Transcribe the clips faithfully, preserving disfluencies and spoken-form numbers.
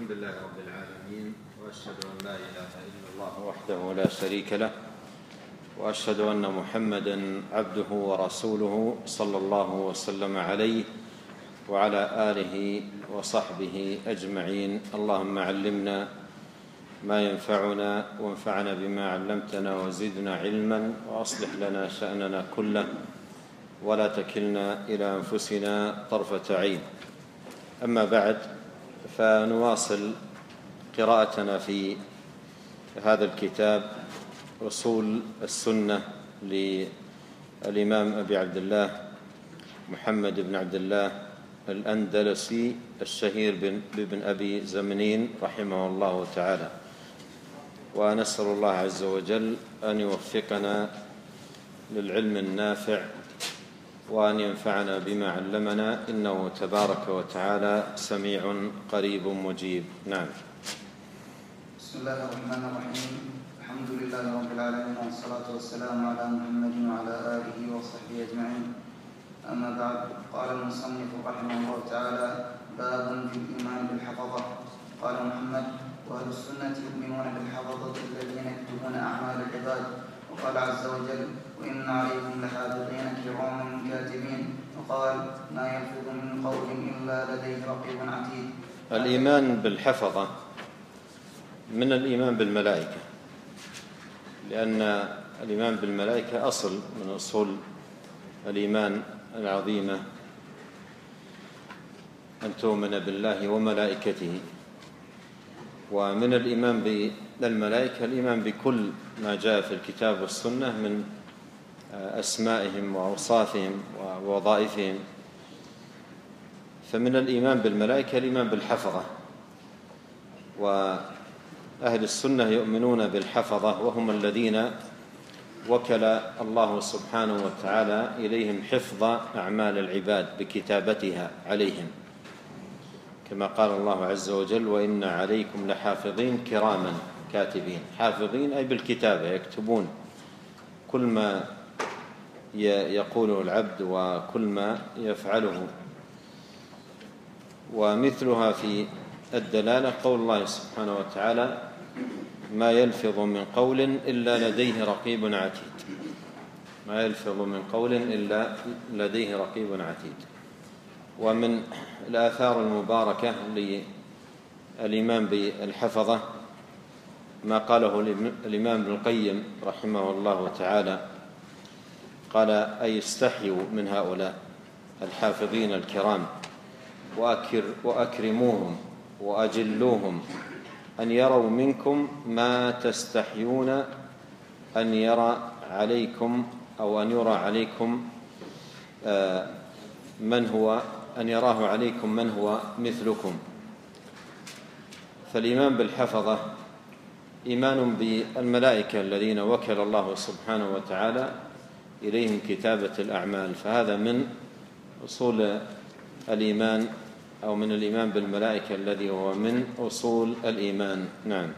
الحمد لله رب العالمين، وأشهد أن لا إله إلا الله وحده لا شريك له، وأشهد أن محمدًا عبده ورسوله صلى الله وسلم عليه وعلى آله وصحبه أجمعين. اللهم علمنا ما ينفعنا وانفعنا بما علمتنا وزدنا علما، وأصلح لنا شأننا كله ولا تكلنا إلى أنفسنا طرفة عين. أما بعد، فنواصل قراءتنا في هذا الكتاب أصول السنة للإمام أبي عبد الله محمد بن عبد الله الأندلسي الشهير بابن أبي زمنين رحمه الله تعالى، ونسأل الله عز وجل أن يوفقنا للعلم النافع وأن ينفعنا بما علمنا، إنه تبارك وتعالى سميع قريب مجيب. نعم. بسم الله الرحمن الرحيم. الحمد لله رب العالمين، والصلاة والسلام على محمد وعلى آله وصحبه أجمعين. أما بعد، قال المصنف رحمه الله تعالى: باب في الإيمان بالحفظة. قال محمد: وأهل السنة يؤمنون بالحفظة الذين يكتبون أعمال العباد. وقال عز وجل: وإن عليكم لحافظين كراما كاتبين. وقال: ما يلفظ من قول إلا لديه رقيب عتيد. الإيمان بالحفظة من الإيمان بالملائكة، لأن الإيمان بالملائكة أصل من أصول الإيمان العظيمة، أن تؤمن بالله وملائكته. ومن الإيمان بالملائكة الإيمان بكل ما جاء في الكتاب والسنة من أسمائهم وأوصافهم ووظائفهم. فمن الإيمان بالملائكة الإيمان بالحفظة، وأهل السنة يؤمنون بالحفظة، وهم الذين وكل الله سبحانه وتعالى إليهم حفظ أعمال العباد بكتابتها عليهم، كما قال الله عز وجل: وإن عليكم لحافظين كراما كاتبين. حافظين أي بالكتابة، يكتبون كل ما يقوله العبد وكل ما يفعله. ومثلها في الدلالة قول الله سبحانه وتعالى: ما يلفظ من قول إلا لديه رقيب عتيد. ما يلفظ من قول إلا لديه رقيب عتيد. ومن الآثار المباركة للإمام بالحفظة ما قاله الإمام ابن القيم رحمه الله تعالى، قال: أي استحيوا من هؤلاء الحافظين الكرام وأكر وأكرموهم وأجلوهم أن يروا منكم ما تستحيون أن يرى عليكم أو أن يرى عليكم من هو أن يراه عليكم من هو مثلكم. فالإيمان بالحفظة إيمان بالملائكة الذين وكل الله سبحانه وتعالى إليهم كتابة الأعمال، فهذا من أصول الإيمان أو من الإيمان بالملائكة الذي هو من أصول الإيمان. نعم.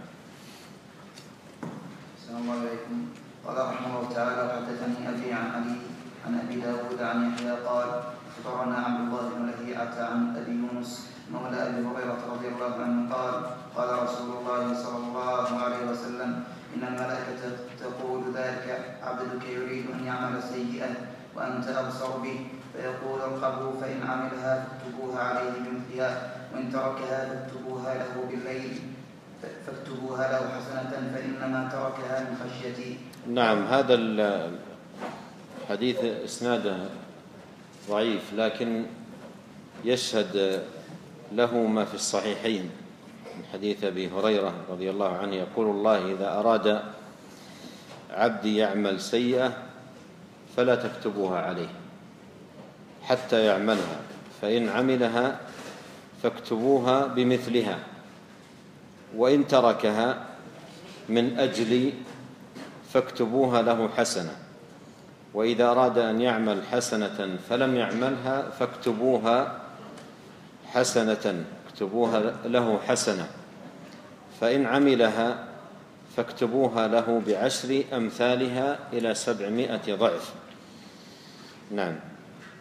السلام عليكم. قال رحمه الله تعالى: حدثني أبي عن علي عن أبي داود عن يحيى قال: أخبرنا عبد الله بن لهيعة عن أبي يونس مولى أبي هريرة رضي الله عنه قال: قال رسول الله صلى الله عليه وسلم: إن الملائكة تقول ذلك عبدك يريد أن يعمل سيئة وأنت أبصر به، فيقول: ارقبوا، فإن عملها فاكتبوها عليه بمثلها، وإن تركها فاكتبوها له بالليل فاكتبوها له حسنة، فإنما تركها من خشيتي. نعم. هذا الحديث إسناده ضعيف، لكن يشهد له ما في الصحيحين من حديث أبي هريرة رضي الله عنه يقول: الله إذا أراد عبدي يعمل سيئة فلا تكتبوها عليه حتى يعملها، فإن عملها فاكتبوها بمثلها، وإن تركها من أجلي فاكتبوها له حسنة، وإذا أراد أن يعمل حسنة فلم يعملها فاكتبوها حسنة اكتبوها له حسنة، فإن عملها فاكتبوها له بعشر أمثالها إلى سبعمائة ضعف. نعم.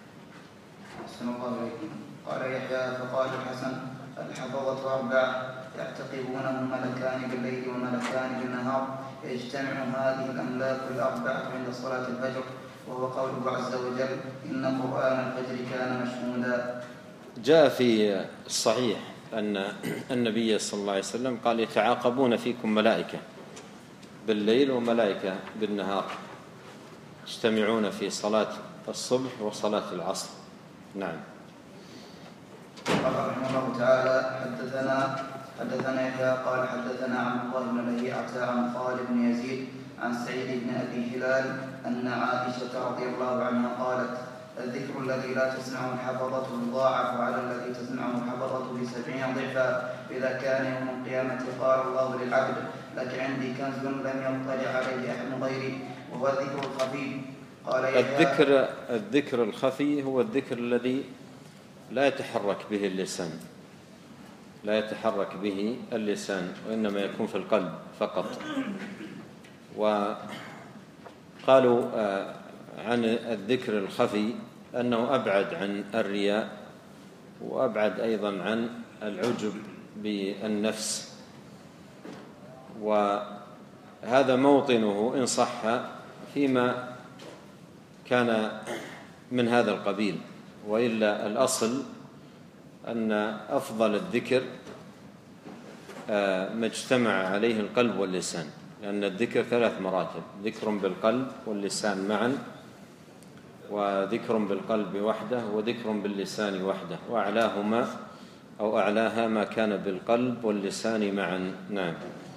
قال يحيى: فقال الحسن: الحفظة أربعة: يعتقبونه ملكان بالليل وملكان بالنهار، يجتمع هذه الأملاك الأربعة عند صلاة الفجر، وهو قوله عز وجل: إن قرآن الفجر كان مشهودا. جاء في الصحيح أن النبي صلى الله عليه وسلم قال: يتعاقبون فيكم ملائكة بالليل وملائكة بالنهار، يجتمعون في صلاة الصبح وصلاة العصر. نعم. قال رحمه الله تعالى: حدثنا حدثنا يحيى قال حدثنا عن الله بن لهيعة عن خالد بن يزيد عن سعيد بن أبي هلال أن عائشة رضي الله عنها قالت: الذكر الذي لا تسمعه الحفظة يضاعف على الذي تسمعه الحفظة بسبعين ضعفا، إذا كان يوم القيامة قال الله للعبد: لك عندي كنز لم يطلع عليه أحد غيري، وهو الذكر الخفي. قال الذكر الذكر الخفي هو الذكر الذي لا يتحرك به اللسان، لا يتحرك به اللسان وإنما يكون في القلب فقط. وقالوا عن الذكر الخفي أنه أبعد عن الرياء، وأبعد أيضا عن العجب بالنفس، وهذا موطنه إن صح فيما كان من هذا القبيل، وإلا الأصل أن أفضل الذكر ما اجتمع عليه القلب واللسان، لأن الذكر ثلاث مراتب: ذكر بالقلب واللسان معا، وذكر بالقلب وحده، وذكر باللسان وحده، وأعلاهما أو أعلاها ما كان بالقلب واللسان معا. نعم.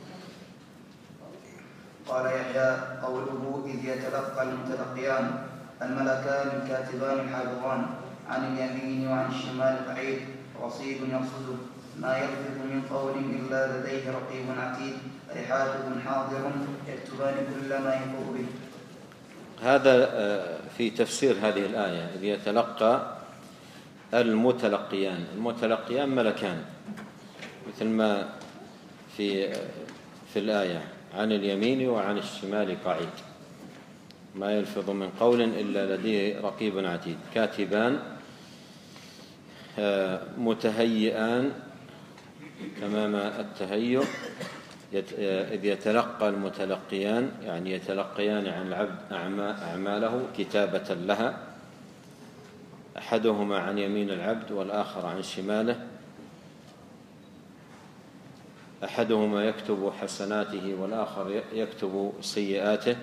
قال يحيى: قوله إذ يتلقى المتلقيان الملكان الكاتبان الحافظان، عن اليمين وعن الشمال قعيد رصيد يرصده، ما يلفظ من قول إلا لديه رقيب عتيد، أي حافظ حاضر يكتبان كل ما ينفض به. هذا في تفسير هذه الآية: إذ يتلقى المتلقيان. المتلقيان ملكان، مثل ما في في الآية: عن اليمين وعن الشمال قعيد، ما يلفظ من قول إلا لديه رقيب عتيد. كاتبان متهيئان تمام التهيؤ. إذ يتلقى المتلقيان يعني يتلقيان عن العبد أعماله كتابة لها، أحدهما عن يمين العبد والآخر عن شماله، أحدهما يكتب حسناته والآخر يكتب سيئاته.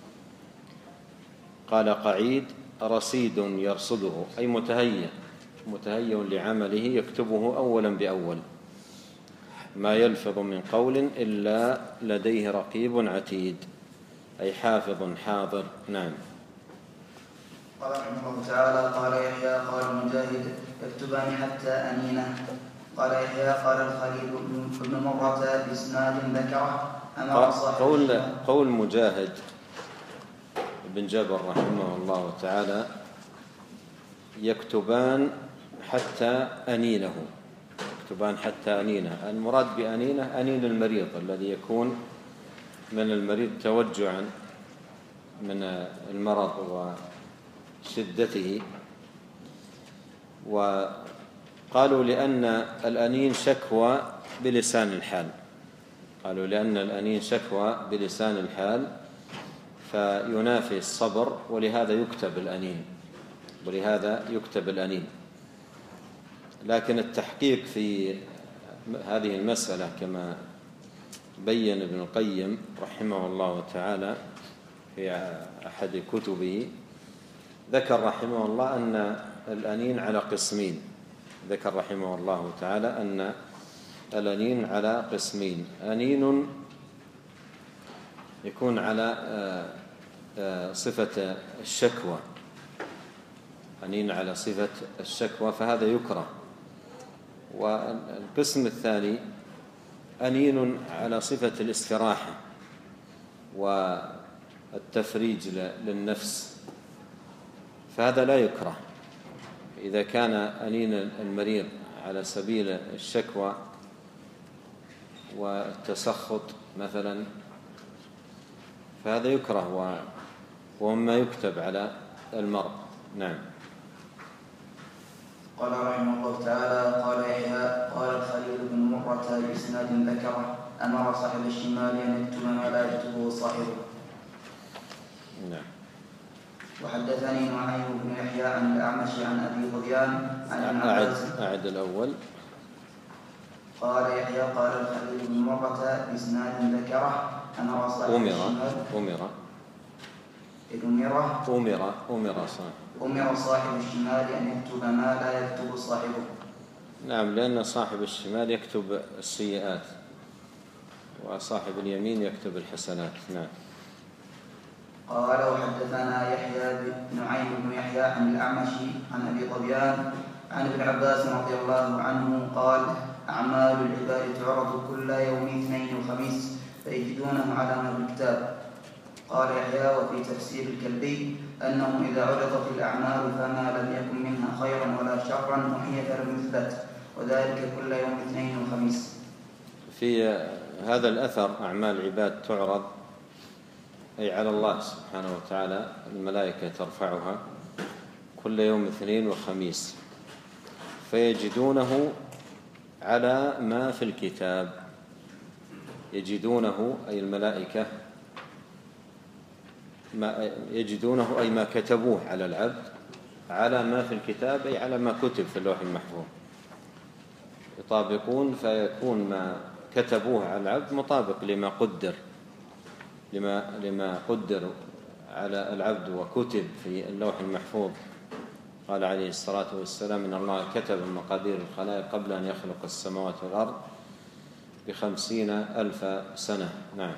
قال قعيد رصيد يرصده، أي متهيئ متهيئ لعمله يكتبه أولا بأول، ما يلفظ من قول إلا لديه رقيب عتيد، أي حافظ حاضر. نعم. قال رحمه الله تعالى: قال يحيى قال مجاهد: يكتبان حتى أنينه. قال يحيى قال الخليل بن مرة بإسناد ذكره أمر صاحب قول, قول مجاهد بن جبر رحمه الله تعالى: يكتبان حتى أنينه. يكتبان حتى أنينه، المراد بأنينه أنين المريض الذي يكون من المريض توجعا من المرض وشدته. وقالوا لأن الأنين شكوى بلسان الحال، قالوا لأن الأنين شكوى بلسان الحال فينافي الصبر، ولهذا يكتب الأنين ولهذا يكتب الأنين. لكن التحقيق في هذه المسألة كما بين ابن القيم رحمه الله تعالى في أحد كتبه، ذكر رحمه الله أن الأنين على قسمين. ذكر رحمه الله تعالى أن الأنين على قسمين: أنين يكون على صفة الشكوى، أنين على صفة الشكوى فهذا يكره. والقسم الثاني أنين على صفة الاستراحة والتفريج للنفس، فهذا لا يكره. إذا كان أنين المريض على سبيل الشكوى والتسخط مثلا فهذا يكره ومما يكتب على المرء. نعم. قال رحمه الله تعالى: قال يحيى قال الخليل بن مرة بإسناد ذكره: أمر صاحب الشمال أن يكتب ما لا يكتبه صاحبه. نعم. وحدثني نعيم بن يحيى عن الأعمش عن أبي ظبيان عن ابن عباس. أعد الأول. قال يحيى قال الخليل بن مرة بإسناد ذكره: أمر صاحب أمر الشمال أمر أمر أمر أمر صاحب أمر صاحب الشمال أن يكتب ما لا يكتب صاحبه. نعم، لأن صاحب الشمال يكتب السيئات وصاحب اليمين يكتب الحسنات. نعم. قال وحدثنا يحيى بن نعيم بن يحيى عن الأعمش عن أبي ظبيان عن ابن عباس رضي الله عنه قال: أعمال العباد تعرض كل يوم اثنين وخميس فيجدونه على ما بالكتاب. قال يحيى: وفي تفسير الكلبي أنه إذا عرضت الأعمال فما لم يكن منها خيرا ولا شرا محي فلم يثبت، وذلك كل يوم اثنين وخميس. في هذا الأثر أعمال العباد تعرض أي على الله سبحانه وتعالى، الملائكة ترفعها كل يوم اثنين وخميس فيجدونه على ما في الكتاب. يجدونه أي الملائكة ما يجدونه أي ما كتبوه على العبد على ما في الكتاب أي على ما كتب في اللوح المحفوظ. يطابقون فيكون ما كتبوه على العبد مطابق لما قدر لما لما قدر على العبد وكتب في اللوح المحفوظ. قال عليه الصلاة والسلام: إن الله كتب مقادير الخلائق قبل أن يخلق السماوات والأرض بخمسين ألف سنة. نعم.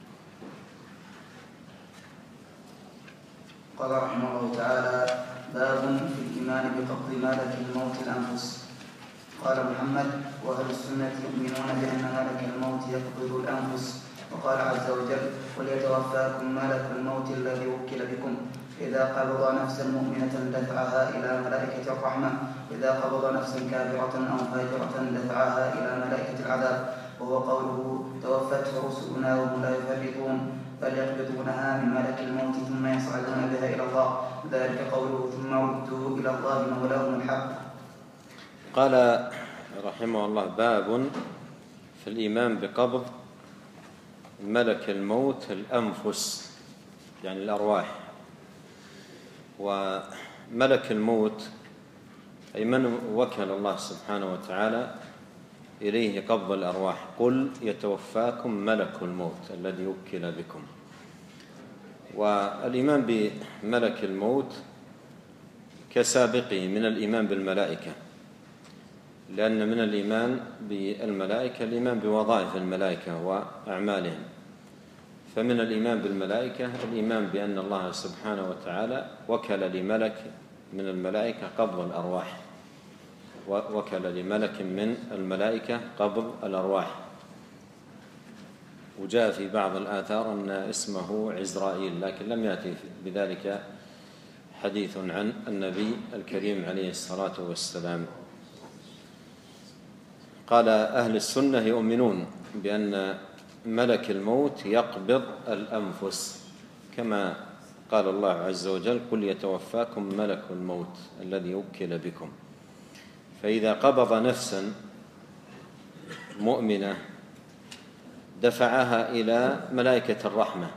قال رحمه الله تعالى: باب في الإيمان بقبض ملك الموت الأنفس. قال محمد: وأهل السنة يؤمنون بأن ملك الموت يقبض الأنفس، وقال عز وجل: وليتوفاكم ملك الموت الذي وكل بكم، إذا قبض نفسا مؤمنة دفعها إلى ملائكة الرحمة، إذا قبض نفسا كافرة أو فاجرة دفعها إلى ملائكة العذاب. وهو قوله: توفته رسلنا وهم لا يفرطون، بل يقبضونها من ملك الموت ثم يصعدون بها إلى الله، ذلك قوله: ثم ردوا إلى الله مولاهم الحق. قال رحمه الله: باب في الإيمان بقبض ملك الموت الأنفس، يعني الأرواح. وملك الموت أي من وكل الله سبحانه وتعالى إليه قبض الأرواح. قل يتوفاكم ملك الموت الذي وكل بكم. والإيمان بملك الموت كسابقه من الإيمان بالملائكة، لأن من الإيمان بالملائكة الإيمان بوظائف الملائكة وأعمالهم. فمن الإيمان بالملائكة الإيمان بأن الله سبحانه وتعالى وكل لملك من الملائكة قبض الأرواح، وكل لملك من الملائكة قبض الأرواح. وجاء في بعض الآثار أن اسمه عزرائيل، لكن لم يأتي بذلك حديث عن النبي الكريم عليه الصلاة والسلام. قال: أهل السنة يؤمنون بأن ملك الموت يقبض الأنفس، كما قال الله عز وجل: قل يتوفاكم ملك الموت الذي وكل بكم. فإذا قبض نفسا مؤمنة دفعها إلى ملائكة الرحمة،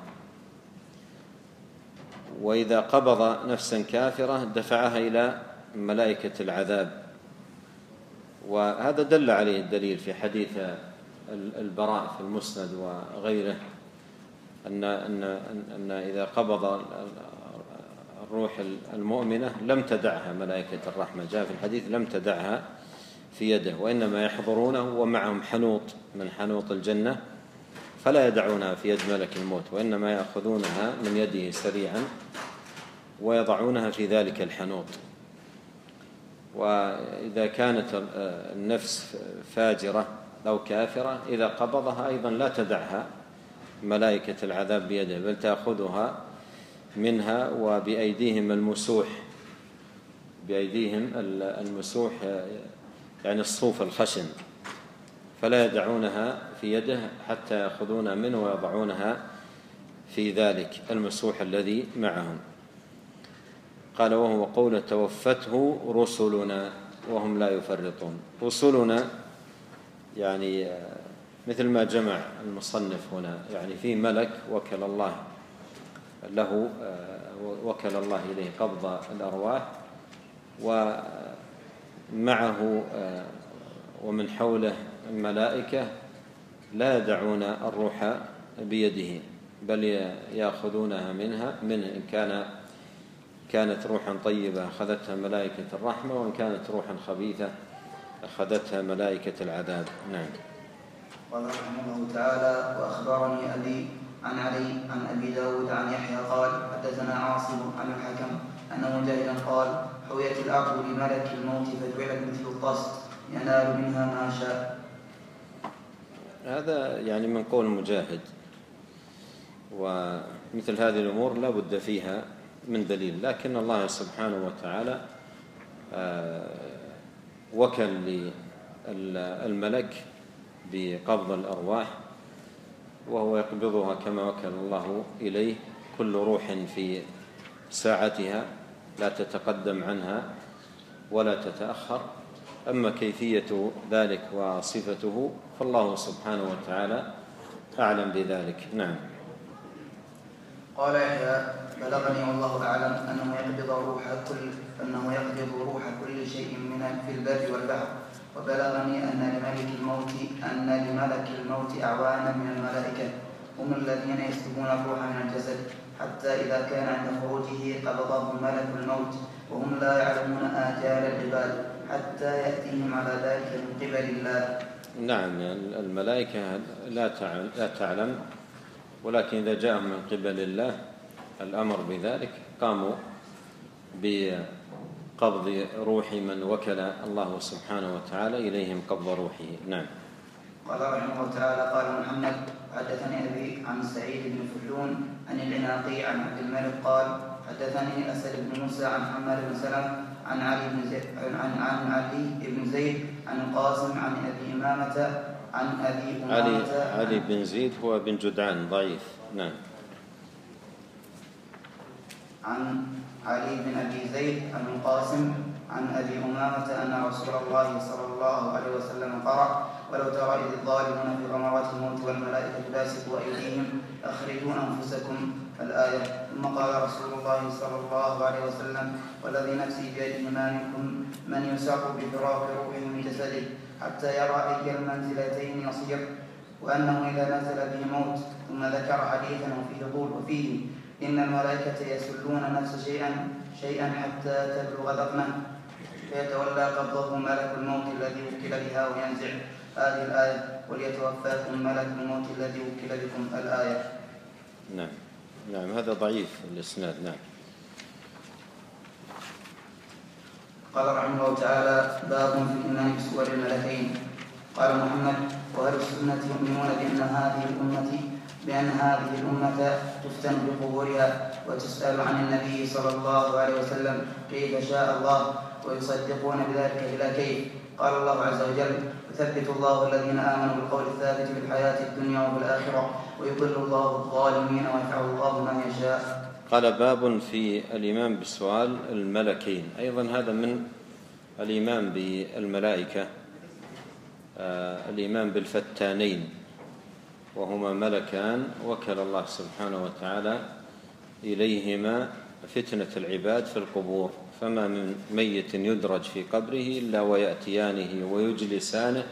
وإذا قبض نفسا كافرة دفعها إلى ملائكة العذاب. وهذا دل عليه الدليل في حديث البراء في المسند وغيره، أن أن أن إذا قبض الروح المؤمنة لم تدعها ملائكة الرحمة. جاء في الحديث: لم تدعها في يده، وإنما يحضرونه ومعهم حنوط من حنوط الجنة فلا يدعونها في يد ملك الموت، وإنما يأخذونها من يده سريعا ويضعونها في ذلك الحنوط. وإذا كانت النفس فاجرة أو كافرة إذا قبضها أيضا لا تدعها ملائكة العذاب بيده، بل تأخذها منها وبأيديهم المسوح، بأيديهم المسوح يعني الصوف الخشن، فلا يدعونها في يده حتى يأخذون منه ويضعونها في ذلك المسوح الذي معهم. قال: وهو قول توفته رسلنا. وهم لا يفرطون. أصولنا يعني مثل ما جمع المصنف هنا، يعني في ملك وكل الله له وكل الله إليه قبض الأرواح، ومعه ومن حوله الملائكة لا يدعون الروح بيده، بل يأخذونها منها منه. إن كان كانت روحا طيبة أخذتها ملائكة الرحمة، وإن كانت روحا خبيثة أخذتها ملائكة العذاب. نعم. قال رحمه الله تعالى: وأخبرني أبي عن علي عن أبي داود عن يحيى قال: حدثنا عاصم عن الحكم أن مجاهدا قال: حويت الأرض بملك الموت فجعلت مثل الطست ينال منها ما شاء. هذا يعني من قول مجاهد، ومثل هذه الأمور لا بد فيها من دليل، لكن الله سبحانه وتعالى وكل للملك بقبض الأرواح، وهو يقبضها كما وكل الله إليه، كل روح في ساعتها لا تتقدم عنها ولا تتأخر. أما كيفية ذلك وصفته فالله سبحانه وتعالى أعلم بذلك. نعم. قال يحيى: بلغني والله أعلم أنه يقبض روح كل أنه يقبض روح كل شيء من في البر والبحر، وبلغني أن لملك الموت أن لملك الموت أعوانا من الملائكة هم الذين يسلبون الروح من الجسد، حتى إذا كان عند خروجه قبضه ملك الموت، وهم لا يعلمون آجال العباد حتى يأتيهم على ذلك من قبل الله. نعم، الملائكة لا تعلم، ولكن إذا جاءهم من قبل الله الأمر بذلك قاموا بقبض روح من وكل الله سبحانه وتعالى إليهم قبض روحه. نعم. قال رحمه الله تعالى: قال محمد: حدثني أبي عن سعيد بن فلون عن العناقي عن عبد الملك قال: حدثني أسد بن موسى عن حماد بن سلمة عن علي بن زيد عن عن علي بن زيد عن القاسم عن أبي إمامة عن أبي أمامة علي علي بن زيد هو بن جدعان ضعيف. نعم. عن علي بن أبي زيد عن القاسم عن أبي أمامة أن رسول الله صلى الله عليه وسلم قرأ: ولو ترى إذ الظالمون في غمرات الموت والملائكة باسطوا أيديهم أخرجوا أنفسكم الآية. ثم قال رسول الله صلى الله عليه وسلم: والذي نفسي بيده ما منكم من يسر بفراق روحه من جسده حتى يرى أي المنزلتين يصير، وأنه إذا نزل به موت. ثم ذكر حديثا وفيه طول وفيه: إن الملائكة يسلون نفس شيئا شيئا حتى تبلغ ذقنه، فيتولى قبضه ملك الموت الذي وكل بها وينزع هذه الآية: وليتوفاكم ملك الموت الذي وكل بكم الآية. نعم. نعم، هذا ضعيف الإسناد. نعم. قال رحمه الله تعالى: باب في الإيمان بسور الملكين. قال محمد: وأهل السنة يؤمنون بأن هذه الأمة بأن هذه الأمة تفتن بقبورها وتسأل عن النبي صلى الله عليه وسلم كيف شاء الله، ويصدقون بذلك بلا كيف. قال الله عز وجل: يثبت الله الذين آمنوا بالقول الثابت في الحياة الدنيا وفي الآخرة ويضل الله الظالمين ويفعل الله ما يشاء. قال: باب في الإيمان بسؤال الملكين. أيضا هذا من الإيمان بالملائكة، آه الإيمان بالفتانين، وهما ملكان وكل الله سبحانه وتعالى إليهما فتنة العباد في القبور، فما من ميت يدرج في قبره إلا ويأتيانه ويجلسانه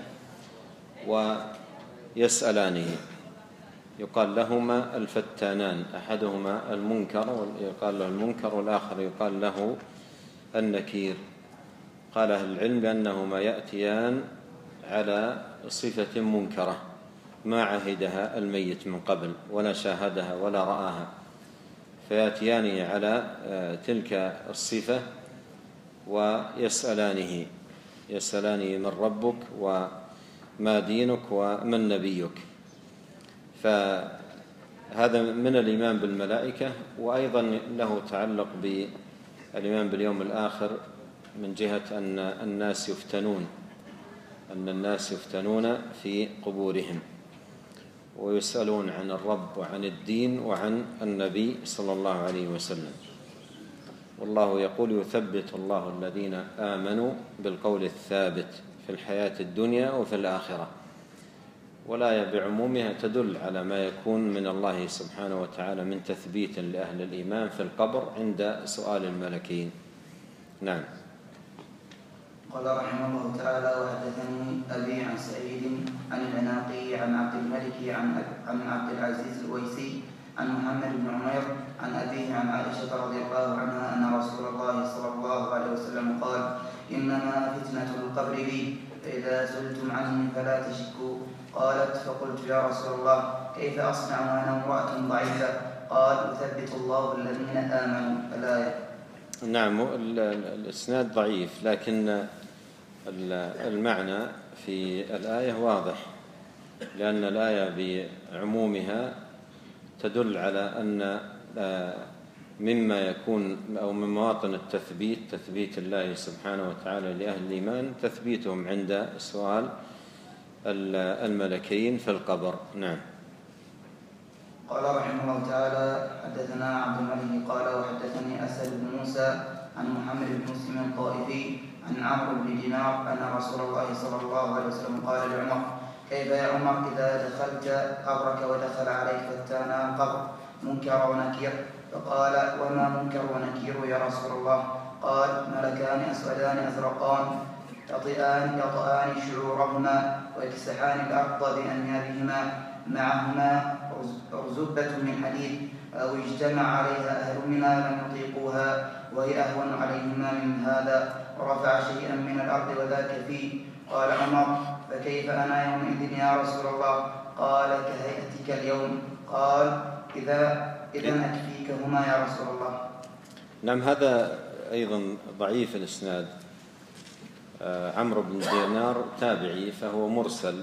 ويسألانه. يقال لهما الفتانان، أحدهما المنكر يقال له المنكر، والآخر يقال له النكير. قال أهل العلم بأنهما يأتيان على صفة منكرة ما عهدها الميت من قبل ولا شاهدها ولا رآها، فيأتيانه على تلك الصفة ويسألانه يسألانه من ربك وما دينك ومن نبيك. فهذا من الإيمان بالملائكة. وأيضا له تعلق بالإيمان باليوم الآخر من جهة أن الناس يفتنون أن الناس يفتنون في قبورهم ويسألون عن الرب وعن الدين وعن النبي صلى الله عليه وسلم. والله يقول يثبت الله الذين آمنوا بالقول الثابت في الحياة الدنيا وفي الآخرة. والآية بعمومها تدل على ما يكون من الله سبحانه وتعالى من تثبيت لأهل الإيمان في القبر عند سؤال الملكين. نعم. قال رحمه الله تعالى: وحدثني أبي عن سعيد عن العناقي عن عبد الملك عن عن عبد العزيز الأويسي عن محمد بن عمير عن أبيه عن عائشة رضي الله عنها أن رسول الله صلى الله عليه وسلم قال: إنما فتنة القبر لي، فإذا سئلتم عنه فلا تشكوا. قالت: فقلت: يا رسول الله، كيف أصنع وأنا امرأة ضعيفة؟ قال: يثبت الله الذين آمنوا. الآية. نعم، الإسناد ضعيف، لكن المعنى في الآية واضح، لأن الآية بعمومها تدل على أن مما يكون أو من مواطن التثبيت تثبيت الله سبحانه وتعالى لأهل الإيمان تثبيتهم عند سؤال الملكين في القبر. نعم. قال رحمه الله تعالى: حدثنا عبد الملك قال: وحدثني أسد بن موسى عن محمد بن مسلم الطائفي عن عمرو بن دينار أن رسول الله صلى الله عليه وسلم قال لعمر: كيف يا عمر إذا دخلت قبرك ودخل عليك فتانا القبر منكر ونكير؟ فقال: وما منكر ونكير يا رسول الله؟ قال: ملكان أسودان أزرقان يطئان يطئان شعورهما ويكسحان الأرض بأنيابهما، معهما أرزبة من حديد، أو اجتمع عليها أهل منها لم يطيقوها وهي أهون عليهما من هذا، ورفع شيئا من الأرض وذاك فيه. قال عمر: فكيف أنا يومئذ يا رسول الله؟ قال: كهيئتك اليوم. قال: إذا إذن أكفيكهما يا رسول الله. نعم، هذا أيضا ضعيف الإسناد. عمرو بن دينار تابعي فهو مرسل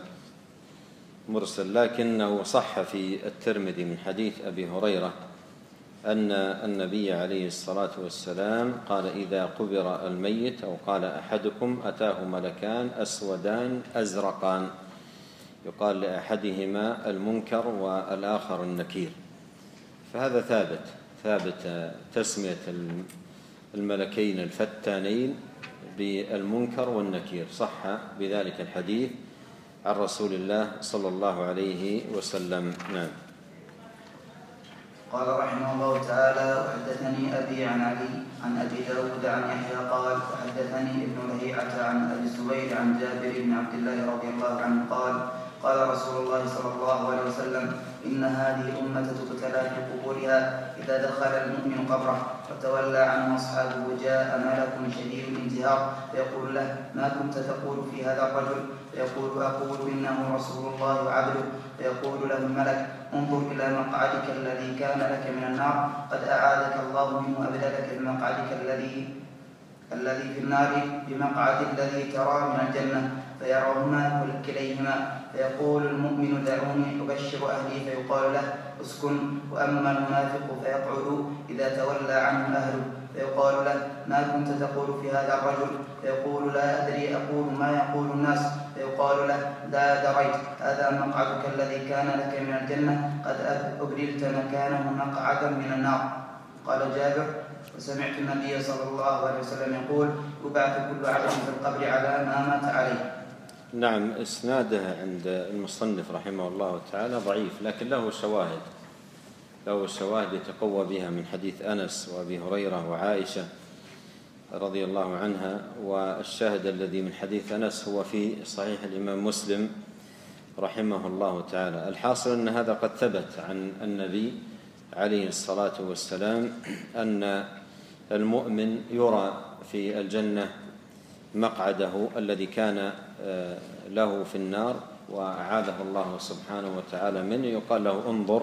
مرسل لكنه صح في الترمذي من حديث أبي هريرة أن النبي عليه الصلاة والسلام قال: إذا قبر الميت أو قال أحدكم أتاه ملكان أسودان أزرقان، يقال لأحدهما المنكر والآخر النكير. فهذا ثابت ثابت تسمية الملكين الفتانين بالمنكر والنكير، صح بذلك الحديث عن رسول الله صلى الله عليه وسلم. نعم. قال رحمه الله تعالى: وحدثني أبي عن علي عن أبي داود عن يحيى قال: وحدثني ابن لهيعة عن أبي الزبير عن جابر بن عبد الله رضي الله عنه قال: قال رسول الله صلى الله عليه وسلم: إن هذه الأمة تبتلى في قبورها، إذا دخل المؤمن قبره وتولى عنه أصحابه جاء ملك شديد الانتهار فيقول له: ما كنت تقول في هذا الرجل؟ فيقول: أقول إنه رسول الله وعبده. فيقول له الملك: انظر إلى مقعدك الذي كان لك من النار، قد أعاذك الله منه أبدلك بمقعدك الذي الذي في النار بمقعد الذي ترى من الجنة. فيراهما كليهما. فيقول المؤمن: دعوني أبشر أهلي. فيقال له: اسكن. وأما المنافق فيقعد إذا تولى عنه أهله. فيقال له: ما كنت تقول في هذا الرجل؟ فيقول: لا أدري، أقول ما يقول الناس. فيقال له: لا دريت، هذا مقعدك الذي كان لك من الجنة، قد أبدلت مكانه مقعدا من النار. قال جابر: وسمعت النبي صلى الله عليه وسلم يقول: يبعث كل عبد في القبر على ما مات عليه. نعم، إسناده عند المصنف رحمه الله تعالى ضعيف، لكن له شواهد له شواهد يتقوى بها من حديث أنس وأبي هريرة وعائشة رضي الله عنها. والشاهد الذي من حديث أنس هو في صحيح الإمام مسلم رحمه الله تعالى. الحاصل أن هذا قد ثبت عن النبي عليه الصلاة والسلام أن المؤمن يرى في الجنة مقعده الذي كان له في النار وأعاذه الله سبحانه وتعالى منه، يقال له: انظر،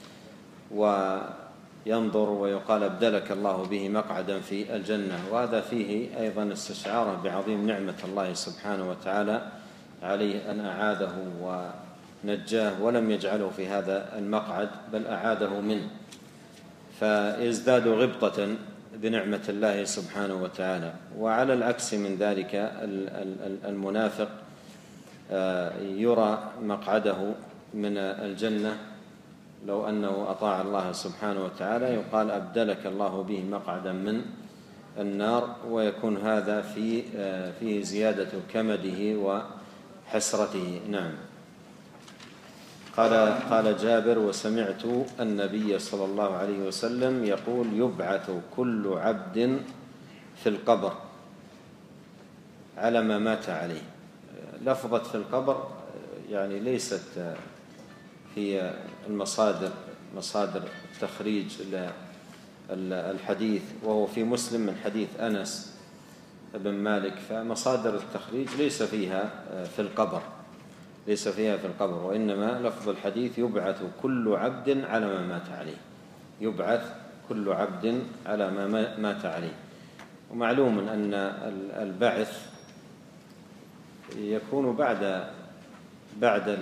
وينظر ويقال: أبدلك الله به مقعدا في الجنة. وهذا فيه أيضا استشعاره بعظيم نعمة الله سبحانه وتعالى عليه أن أعاذه ونجاه ولم يجعله في هذا المقعد بل أعاذه منه، فيزداد غبطة بنعمة الله سبحانه وتعالى. وعلى العكس من ذلك المنافق يرى مقعده من الجنة لو أنه أطاع الله سبحانه وتعالى، يقال: أبدلك الله به مقعدا من النار، ويكون هذا في فيه زيادة كمده وحسرته. نعم. قال قال جابر: وسمعت النبي صلى الله عليه وسلم يقول: يبعث كل عبد في القبر على ما مات عليه. لفظة في القبر يعني ليست في المصادر مصادر التخريج الحديث، وهو في مسلم من حديث أنس بن مالك، فمصادر التخريج ليس فيها في القبر ليس فيها في القبر وإنما لفظ الحديث: يبعث كل عبد على ما مات عليه. يبعث كل عبد على ما مات عليه. ومعلوم أن البعث يكون بعد بعد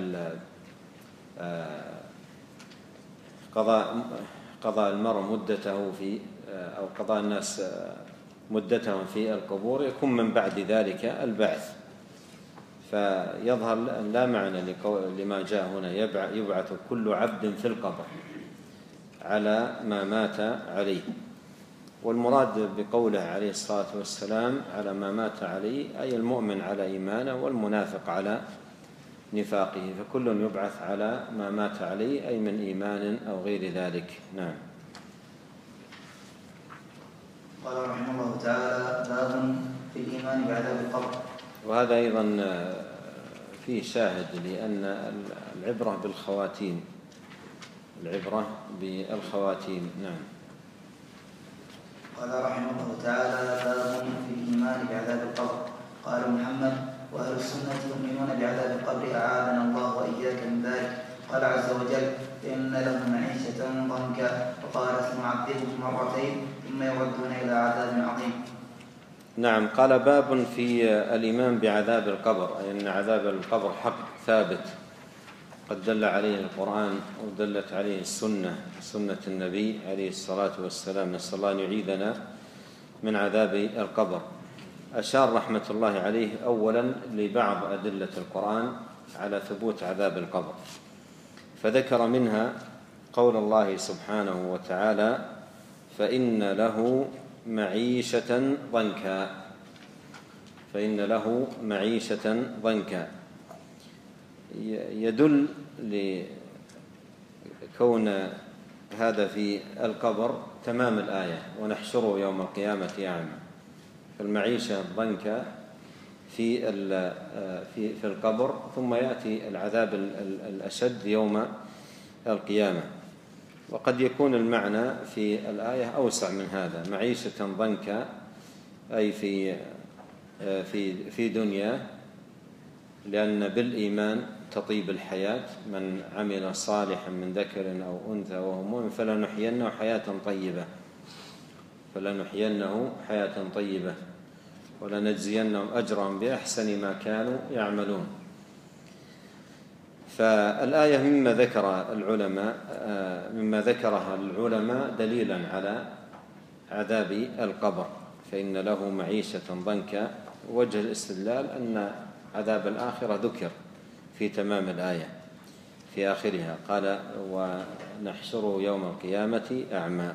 قضاء قضاء المرء مدته في أو قضاء الناس مدتهم في القبور، يكون من بعد ذلك البعث. فيظهر لا معنى لما جاء هنا: يبعث كل عبد في القبر على ما مات عليه. والمراد بقوله عليه الصلاة والسلام على ما مات عليه أي المؤمن على إيمانه والمنافق على نفاقه، فكل يبعث على ما مات عليه أي من إيمان أو غير ذلك. نعم. قال رحمه الله تعالى: باب في الإيمان بعذاب القبر. وهذا أيضا فيه شاهد لأن العبرة بالخواتيم العبرة بالخواتيم. نعم. قال رحمه الله تعالى: باب في الإيمان بعذاب القبر. قال محمد: وأهل السنة يؤمنون بعذاب القبر أعاذنا الله وإياك من ذلك. قال عز وجل: إن لهم معيشة ضنكا. وقال: سنعذبهم مرتين ثم يردون إلى عذاب عظيم. نعم. قال: باب في الإيمان بعذاب القبر، أي أن عذاب القبر حق ثابت قد دل عليه القرآن ودلت عليه السنة سنة النبي عليه الصلاة والسلام. نسأل الله أن يعيذنا من عذاب القبر. أشار رحمة الله عليه أولا لبعض أدلة القرآن على ثبوت عذاب القبر، فذكر منها قول الله سبحانه وتعالى: فإن له معيشة ضنكا. فإن له معيشة ضنكا يدل لكون هذا في القبر تمام الآية: ونحشره يوم القيامة أعمى. فالمعيشة الضنكا في في في القبر، ثم يأتي العذاب الأشد يوم القيامة. وقد يكون المعنى في الآية أوسع من هذا: معيشة ضنكا أي في في في دنيا، لأن بالإيمان تطيب الحياة. من عمل صالحا من ذكر أو أنثى وهو مؤمن فلنحيينه حياة طيبة فلنحيينه حياة طيبة ولنجزينهم أجرهم بأحسن ما كانوا يعملون. فالآية مما ذكر العلماء مما ذكرها العلماء دليلا على عذاب القبر. فإن له معيشة ضنكا. وجه الاستدلال أن عذاب الآخرة ذكر في تمام الآية في آخرها، قال: ونحشره يوم القيامة أعمى.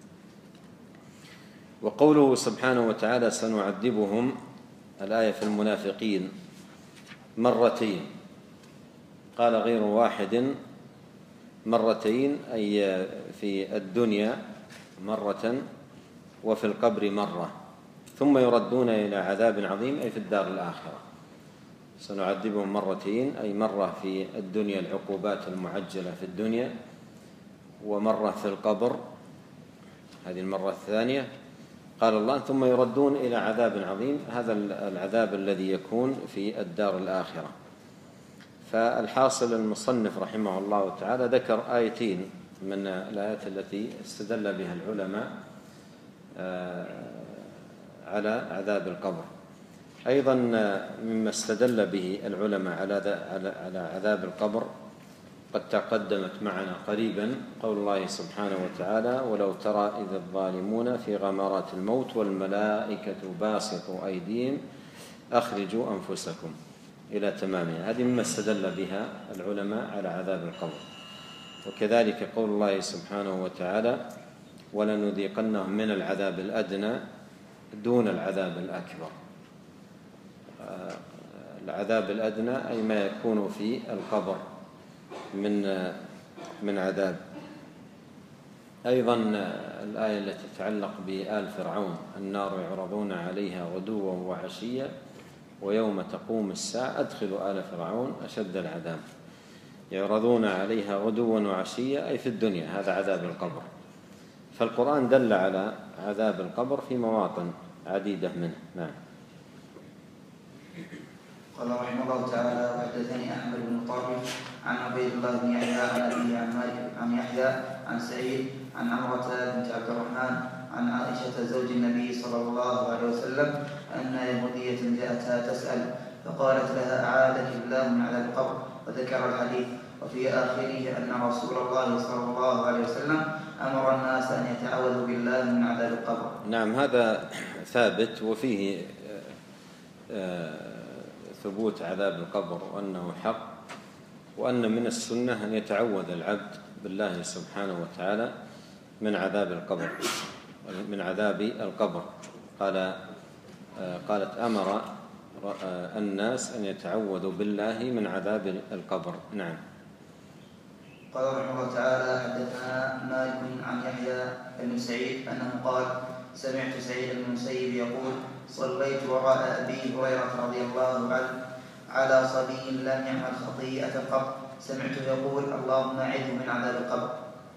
وقوله سبحانه وتعالى: سنعذبهم، الآية في المنافقين مرتين. قال غير واحد مرتين، أي في الدنيا مرة وفي القبر مرة، ثم يردون إلى عذاب عظيم أي في الدار الآخرة. سنعذبهم مرتين أي مرة في الدنيا العقوبات المعجلة في الدنيا، ومرة في القبر هذه المرة الثانية. قال الله: ثم يردون إلى عذاب عظيم، هذا العذاب الذي يكون في الدار الآخرة. فالحاصل المصنف رحمه الله تعالى ذكر آيتين من الآيات التي استدل بها العلماء على عذاب القبر. أيضا مما استدل به العلماء على عذاب القبر قد تقدمت معنا قريبا قول الله سبحانه وتعالى: ولو ترى إذ الظالمون في غمرات الموت والملائكة باسطوا أيديهم أخرجوا أنفسكم إلى تمامها. هذه مما استدل بها العلماء على عذاب القبر. وكذلك قول الله سبحانه وتعالى: ولنذيقنهم من العذاب الأدنى دون العذاب الأكبر. العذاب الأدنى أي ما يكون في القبر من من عذاب. أيضا الآية التي تتعلق بآل فرعون: النار يعرضون عليها غدوا وعشيا ويوم تقوم الساعة أدخلوا آل فرعون أشد العذاب. يعرضون عليها غدوا وعشيا أي في الدنيا، هذا عذاب القبر. فالقرآن دل على عذاب القبر في مواطن عديدة منه. نعم. قال رحمه الله تعالى: وحدثني أحمد بن طارق عن عبيد الله بن يحيى عن أبيه عن مالك عن يحيى عن سعيد عن عمرة بنت عبد الرحمن عن عائشة زوج النبي صلى الله عليه وسلم أن يهودية جاءتها تسأل فقالت لها: أعاذني الله من عذاب القبر، وذكر الحديث. وفي آخره أن رسول الله صلى الله عليه وسلم أمر الناس أن يتعوذوا بالله من عذاب القبر. نعم، هذا ثابت وفيه ثبوت عذاب القبر وأنه حق، وأن من السنة أن يتعوذ العبد بالله سبحانه وتعالى من عذاب القبر من عذاب القبر. قال قالت: أمر الناس أن يتعوذوا بالله من عذاب القبر. نعم. قال رحمه الله تعالى: حدثنا مالك عن يحيى بن سعيد أنه قال: سمعت سعيد بن المسيب يقول: صليت وراء أبي هريرة رضي الله عنه على صبي لم يعمل خطيئة قط، سمعته يقول: اللهم أعذه من عذاب القبر.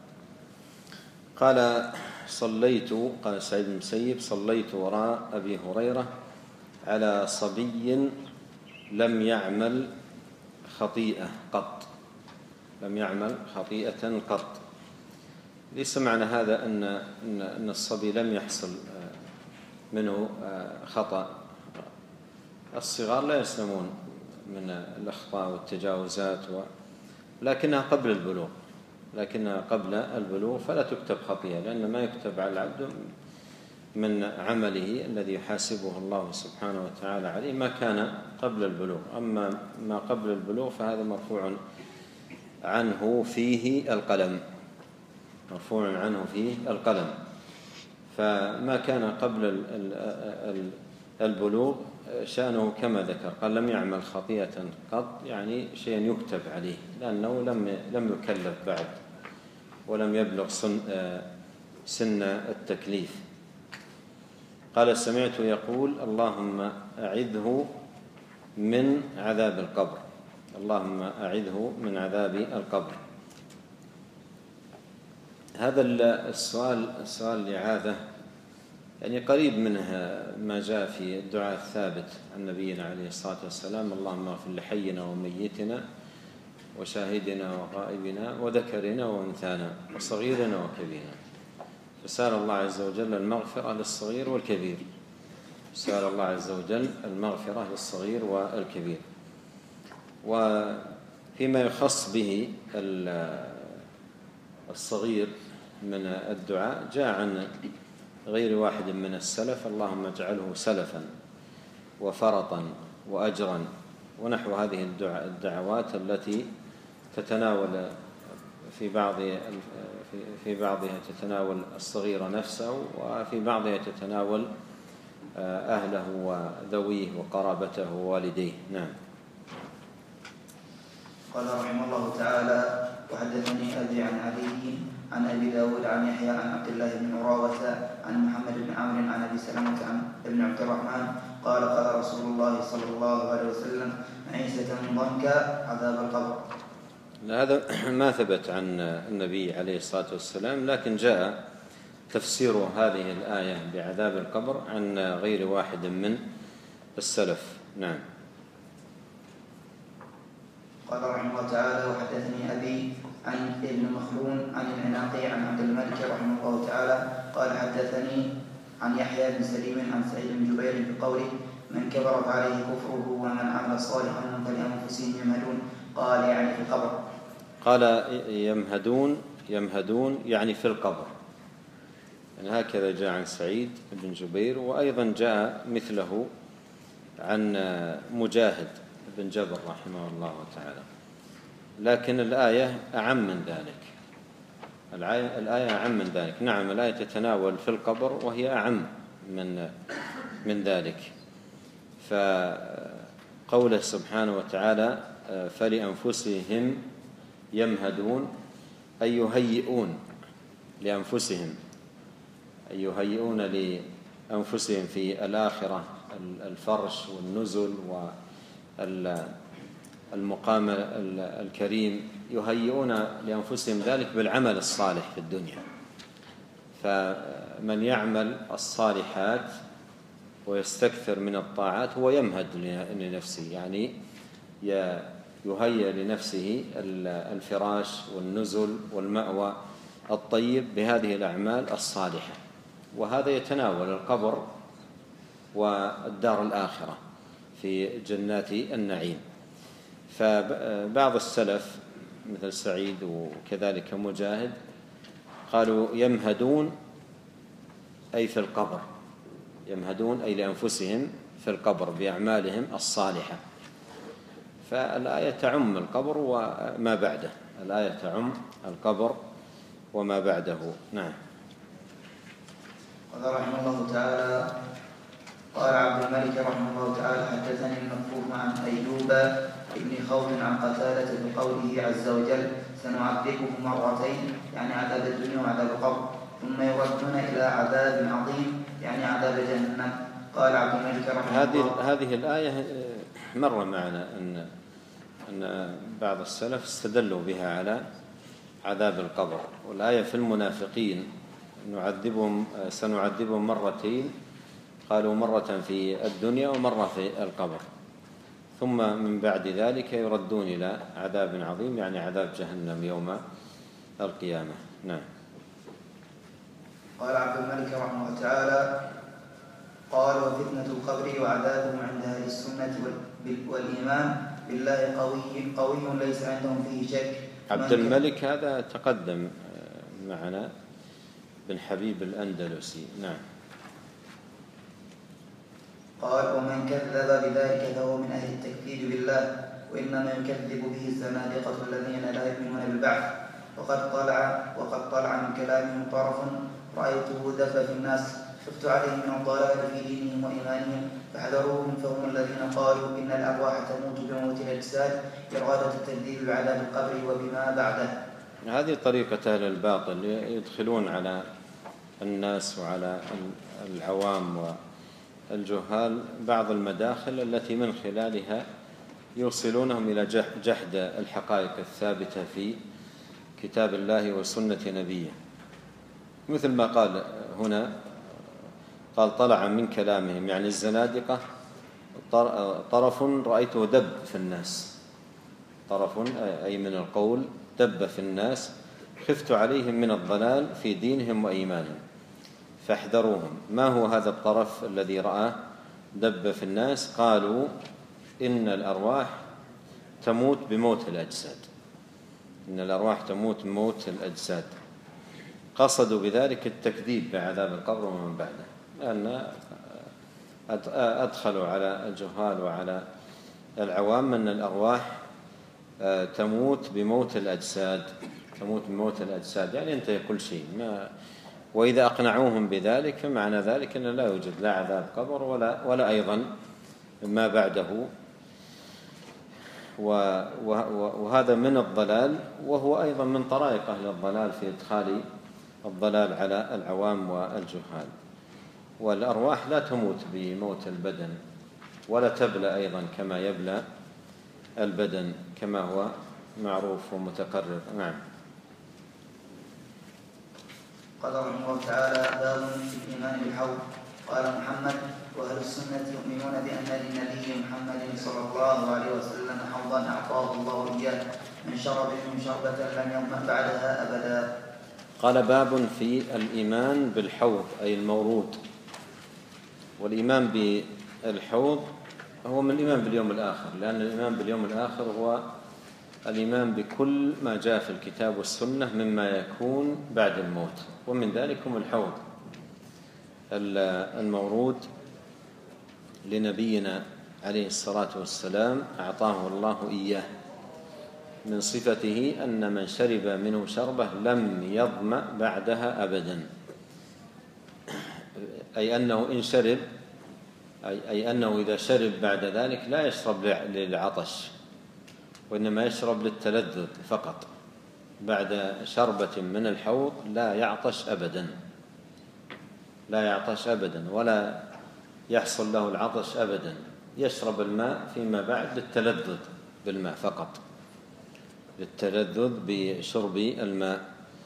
قال: صليت قال سعيد بن المسيب: صليت وراء أبي هريرة على صبي لم يعمل خطيئة قط لم يعمل خطيئة قط. ليس معنى هذا أن أن الصبي لم يحصل منه خطأ. الصغار لا يسلمون من الأخطاء والتجاوزات، لكنها قبل البلوغ لكنها قبل البلوغ فلا تكتب خطيئة، لأن ما يكتب على العبد من عمله الذي يحاسبه الله سبحانه وتعالى عليه ما كان قبل البلوغ. أما ما قبل البلوغ فهذا مرفوع عنه فيه القلم مرفوع عنه فيه القلم فما كان قبل البلوغ شأنه كما ذكر. قال: لم يعمل خطيئة قط، يعني شيء يكتب عليه، لأنه لم لم يكلف بعد ولم يبلغ سن, سن التكليف. قال: سمعت يقول: اللهم أعذه من عذاب القبر اللهم أعذه من عذاب القبر. هذا السؤال السؤال الإعاذة يعني قريب منها ما جاء في الدعاء الثابت عن نبينا عليه الصلاة والسلام: اللهم اغفر لحينا وميتنا وشاهدنا وغائبنا وذكرنا وأنثانا وصغيرنا وكبيرنا. فسأل الله عز وجل المغفرة للصغير والكبير سأل الله عز وجل المغفرة للصغير والكبير. وفيما يخص به الصغير من الدعاء جاء عن غير واحد من السلف: اللهم اجعله سلفا وفرطا وأجرا، ونحو هذه الدعوات التي تتناول في بعض في بعضها تتناول الصغير نفسه، وفي بعضها تتناول أهله وذويه وقرابته ووالديه. نعم. قال رحمه الله تعالى: وحدثني أبي عن علي عن أبي داود عن يحيى عن عبد الله بن عراوة عن محمد بن عمرو عن أبي سلمة عن ابن عبد الرحمن قال: قال رسول الله صلى الله عليه وسلم: عيسة ضنك عذاب القبر. هذا ما ثبت عن النبي عليه الصلاة والسلام، لكن جاء تفسير هذه الآية بعذاب القبر عن غير واحد من السلف. نعم. قال رحمه الله تعالى: وحدثني أبي عن ابن مخلون عن العناقي عن عبد الملك رحمه الله تعالى قال: حدثني عن يحيى بن سليم عن سعيد بن جبير بقوله: من كبرت عليه كفره ومن عمل صالحا فلأنفسهم يمهدون، قال يعني في القبر. قال يمهدون يمهدون يعني في القبر، يعني هكذا جاء عن سعيد بن جبير، وأيضا جاء مثله عن مجاهد بن جبر رحمه الله تعالى. لكن الآية أعم من ذلك الآية أعم من ذلك. نعم، الآية تتناول في القبر وهي أعم من من ذلك. فقوله سبحانه وتعالى فلأنفسهم يمهدون أي يهيئون لأنفسهم، أي يهيئون لأنفسهم في الآخرة الفرش والنزل والمقام الكريم، يهيئون لأنفسهم ذلك بالعمل الصالح في الدنيا. فمن يعمل الصالحات ويستكثر من الطاعات هو يمهد لنفسه، يعني يهيئ لنفسه الفراش والنزل والمأوى الطيب بهذه الأعمال الصالحة، وهذا يتناول القبر والدار الآخرة في جنات النعيم. فبعض السلف مثل سعيد وكذلك مجاهد قالوا يمهدون أي في القبر، يمهدون أي لأنفسهم في القبر بأعمالهم الصالحة. فالآية تعم القبر وما بعده، الآية تعم القبر وما بعده. نعم. قال رحمه الله تعالى: قال عبد الملك رحمه الله تعالى: حدثني المكفوف عن أيوب ابن خوف عن قتادة بقوله عز وجل: سنعذبهم مرتين، يعني عذاب الدنيا وعذاب القبر، ثم يردون إلى عذاب عظيم، يعني عذاب جهنم. قال عبد الملك رحمه الله: هذه الآية مر معنا أن أن بعض السلف استدلوا بها على عذاب القبر، والآية في المنافقين نعذبهم سنعذبهم مرتين، قالوا مرة في الدنيا ومرة في القبر، ثم من بعد ذلك يردون إلى عذاب عظيم، يعني عذاب جهنم يوم القيامة. نعم. قال عبد الملك رحمه الله تعالى: قال: وفتنة القبر وعذابهم عند أهل السنة والإيمان بالله قوي قوي ليس عندهم فيه شك. عبد الملك هذا تقدم معنا بن حبيب الأندلسي. نعم. قال: ومن كذب بذلك فهو من أهل التكذيب بالله، وإنما يكذب به الزنادقة الذين لا يؤمنون بالبعث. وقد طلع وقد طلع من كلامهم طرف رأيته دب في الناس، خفت عليهم من الضلال في دينهم وإيمانهم فاحذروهم، فهم الذين قالوا إن الأرواح تموت بموت الأجساد إرادة التكذيب بعذاب القبر وبما بعده. هذه طريقة أهل الباطل، يدخلون على الناس وعلى العوام والجهال بعض المداخل التي من خلالها يوصلونهم إلى جحد الحقائق الثابتة في كتاب الله وسنة نبيه، مثل ما قال هنا، قال: طلع من كلامهم، يعني الزنادقة طرف رأيته دب في الناس، طرف أي من القول دب في الناس، خفت عليهم من الضلال في دينهم وإيمانهم فاحذروهم. ما هو هذا الطرف الذي رأى دب في الناس؟ قالوا إن الأرواح تموت بموت الأجساد، إن الأرواح تموت بموت الأجساد. قصدوا بذلك التكذيب بعذاب القبر ومن بعده، لأن أدخلوا على الجهال وعلى العوام أن الأرواح تموت بموت الأجساد، تموت بموت الأجساد يعني انتهي كل شيء. ما وإذا أقنعوهم بذلك فمعنى ذلك أن لا يوجد لا عذاب قبر ولا, ولا أيضا ما بعده، وهذا من الضلال، وهو أيضا من طرائق أهل الضلال في إدخال الضلال على العوام والجهال. والأرواح لا تموت بموت البدن ولا تبلى أيضا كما يبلى البدن كما هو معروف ومتقرر. نعم. قال رحمه الله تعالى: باب في الإيمان بالحوض. قال محمد: وأهل السنة يؤمنون بأن للنبي محمد صلى الله عليه وسلم حوضا أعطاه الله إياه، من شرب منه شربة لم يظمأ بعدها أبدا. قال: باب في الإيمان بالحوض أي المورود. والإيمان بالحوض هو من الإيمان باليوم الآخر، لأن الإيمان باليوم الآخر هو الإيمان بكل ما جاء في الكتاب والسنة مما يكون بعد الموت، ومن ذلك هم الحوض المورود لنبينا عليه الصلاة والسلام، أعطاه الله إياه، من صفته أن من شرب منه شربة لم يظمأ بعدها أبدا. أي أنه إن شرب أي, أي أنه إذا شرب بعد ذلك لا يشرب للعطش، وإنما يشرب للتلذذ فقط. بعد شربة من الحوض لا يعطش أبدا، لا يعطش أبدا ولا يحصل له العطش أبدا، يشرب الماء فيما بعد للتلذذ بالماء فقط، للتلذذ بشرب الماء.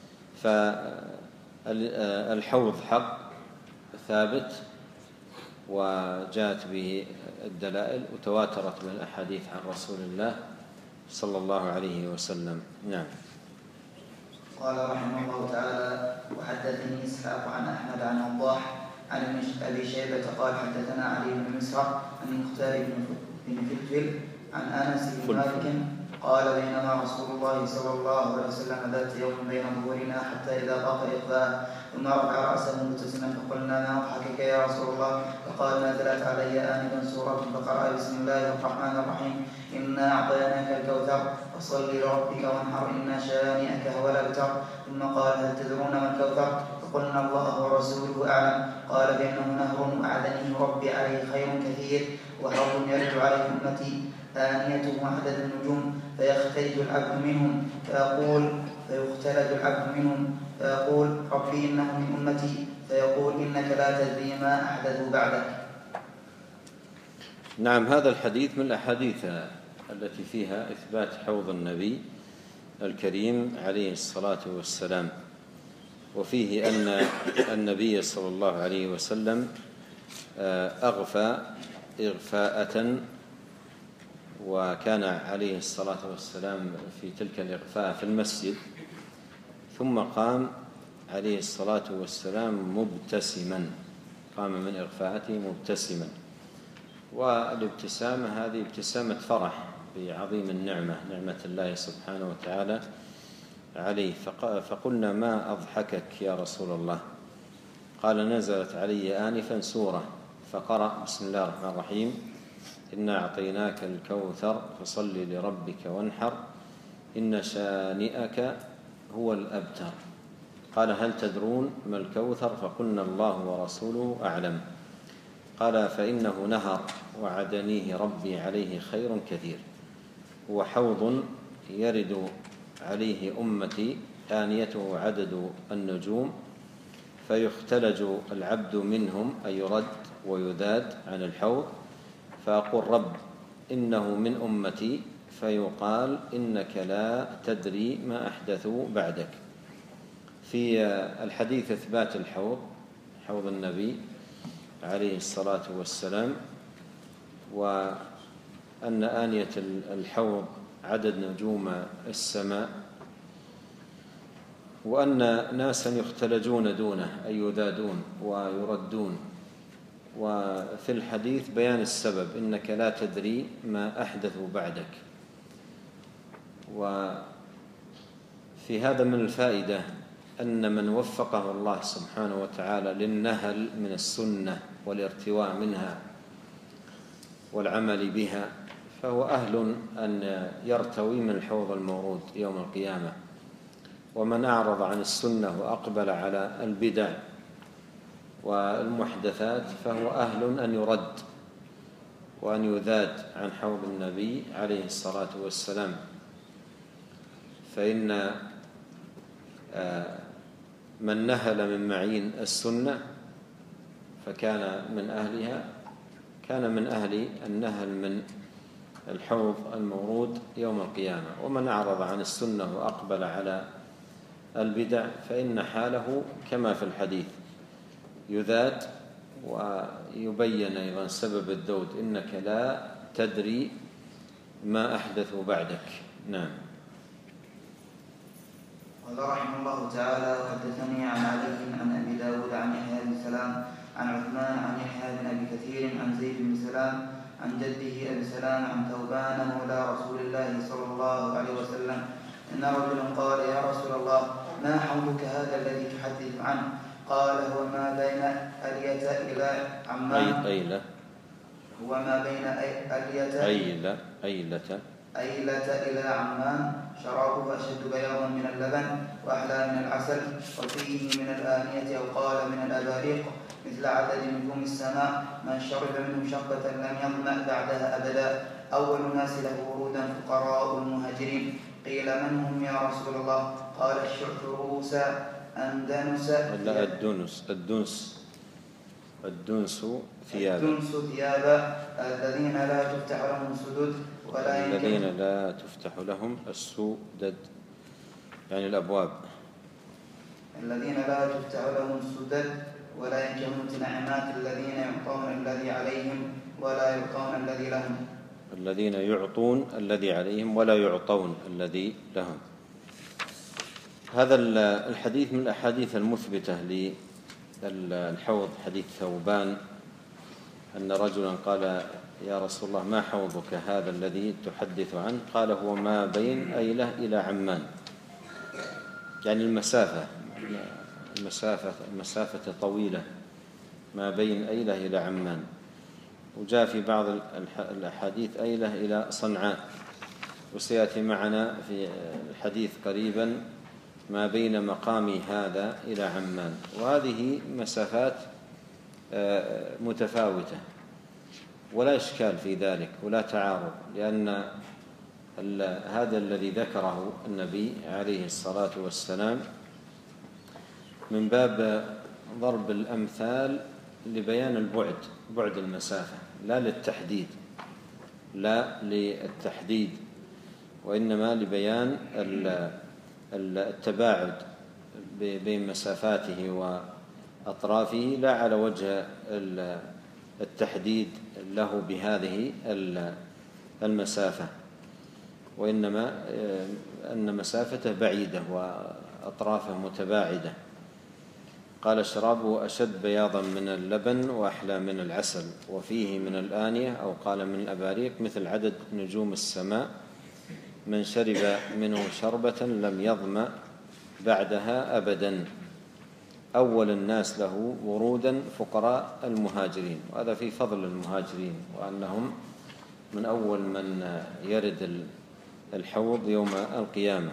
فالحوض حق ثابت وجاءت به الدلائل وتواترت به الأحاديث عن رسول الله صلى الله عليه وسلم. نعم. قال رحمه الله تعالى: وحدثني إسحاق عن أحمد عن وضاح عن أبي شيبة قال حدثنا علي بن مسعر عن مختار بن فلفل عن أنس بن مالك قال: بينما رسول الله صلى الله عليه وسلم ذات يوم بين ظهورنا حتى إذا طاق إقباء ثم رفع رأسه مبتسما فقلنا: ما أضحكك يا رسول الله؟ فقال: نزلت علي آنفا سورة فقرأ: بسم الله الرحمن الرحيم، إنا أعطيناك الكوثر فصل لربك وانحر إن شانئك هو الأبتر. ثم قال: هل تدرون ما الكوثر؟ فقلنا: الله ورسوله أعلم. قال: فإنه نهر أعدنيه ربي عليه خير كثير، وحوض يرد عليه أمتي آنيته عدد النجوم، فيختلج العبد منهم فيقول فيختلج العبد منهم فيقول: ربي إنه من أمتي، فيقول: إنك لا تدري ما أحدث بعدك. نعم. هذا الحديث من الأحاديث التي فيها إثبات حوض النبي الكريم عليه الصلاة والسلام، وفيه أن النبي صلى الله عليه وسلم أغفى إغفاءة، وكان عليه الصلاة والسلام في تلك الإغفاء في المسجد، ثم قام عليه الصلاة والسلام مبتسما، قام من إغفاءته مبتسما، والابتسامة هذه ابتسامة فرح بعظيم النعمة، نعمة الله سبحانه وتعالى عليه. فقلنا: ما أضحكك يا رسول الله؟ قال: نزلت علي آنفا سورة فقرأ: بسم الله الرحمن الرحيم، إنا أعطيناك الكوثر فصل لربك وانحر إن شانئك هو الأبتر. قال: هل تدرون ما الكوثر؟ فقلنا: الله ورسوله أعلم. قال: فإنه نهر وعدنيه ربي عليه خير كثير، هو حوض يرد عليه أمتي آنيته عدد النجوم، فيختلج العبد منهم أي يرد ويذاد عن الحوض، فأقول: رب إنه من أمتي، فيقال: إنك لا تدري ما أحدثوا بعدك. في الحديث إثبات الحوض، حوض النبي عليه الصلاة والسلام، وأن آنية الحوض عدد نجوم السماء، وأن ناسا يختلجون دونه أي يذادون ويردون. وفي الحديث بيان السبب: إنك لا تدري ما أحدثوا بعدك. وفي هذا من الفائدة أن من وفقه الله سبحانه وتعالى للنهل من السنة والارتواء منها والعمل بها، فهو أهل أن يرتوي من الحوض المورود يوم القيامة. ومن أعرض عن السنة وأقبل على البدع والمحدثات فهو أهل أن يرد وأن يذاد عن حوض النبي عليه الصلاة والسلام. فإن من نهل من معين السنة فكان من أهلها، كان من أهل النهل من الحوض المورود يوم القيامة. ومن أعرض عن السنة وأقبل على البدع فإن حاله كما في الحديث، يذاد ويبين أيضا سبب الذود: إنك لا تدري ما أحدثوا بعدك. نعم. قال رحمه الله تعالى: وحدثني عن علي عن أبي داود عن يحيى بن سلام عن عثمان عن يحيى بن أبي كثير عن زيد بن سلام عن جده أبي سلام عن ثوبان مولى رسول الله صلى الله عليه وسلم إن رجلا قال: يا رسول الله، ما حولك هذا الذي تحدث عنه؟ قال: هو ما بين ألية إلى عمان. أيلة هو ما بين ألية أيلة أيلة أيلة إلى عمان، شرابه أشد بياضا من اللبن وأحلى من العسل، وفيه من الآنية أو قال من الأباريق مثل عدد نجوم السماء، من شرب منه شربة لم يظمأ بعدها أبدا. أول الناس له ورودا فقراء المهاجرين. قيل من هم يا رسول الله؟ قال الشعثروس أندنس لا الدنس الدنس الدنس ثيابا الدنس ثيابا الذين لا تفتح لهم سدد ولا الذين لا تفتح لهم السدد يعني الأبواب الذين لا تفتح لهم السدد ولا ينكحون النعمات الذين يعطون الذي عليهم ولا يعطون الذي لهم الذين يعطون الذي عليهم ولا يعطون الذي لهم. هذا الحديث من الأحاديث المثبتة للحوض، حديث ثوبان أن رجلا قال يا رسول الله ما حوضك هذا الذي تحدث عنه؟ قال هو ما بين أيلة إلى عمان، يعني المسافة المسافة المسافة طويلة ما بين أيلة إلى عمان. وجاء في بعض الأحاديث أيلة إلى صنعاء، وسيأتي معنا في الحديث قريبا ما بين مقامي هذا إلى عمان. وهذه مسافات متفاوتة ولا إشكال في ذلك ولا تعارض، لأن هذا الذي ذكره النبي عليه الصلاة والسلام من باب ضرب الأمثال لبيان البعد، بعد المسافة، لا للتحديد لا للتحديد وإنما لبيان التباعد بين مسافاته وأطرافه، لا على وجه التحديد له بهذه المسافة، وإنما أن مسافته بعيدة وأطرافه متباعدة. قال شرابه أشد بياضا من اللبن وأحلى من العسل، وفيه من الآنية أو قال من الأباريق مثل عدد نجوم السماء، من شرب منه شربة لم يظمأ بعدها أبدا. أول الناس له ورودا فقراء المهاجرين، وهذا في فضل المهاجرين وأنهم من أول من يرد الحوض يوم القيامة.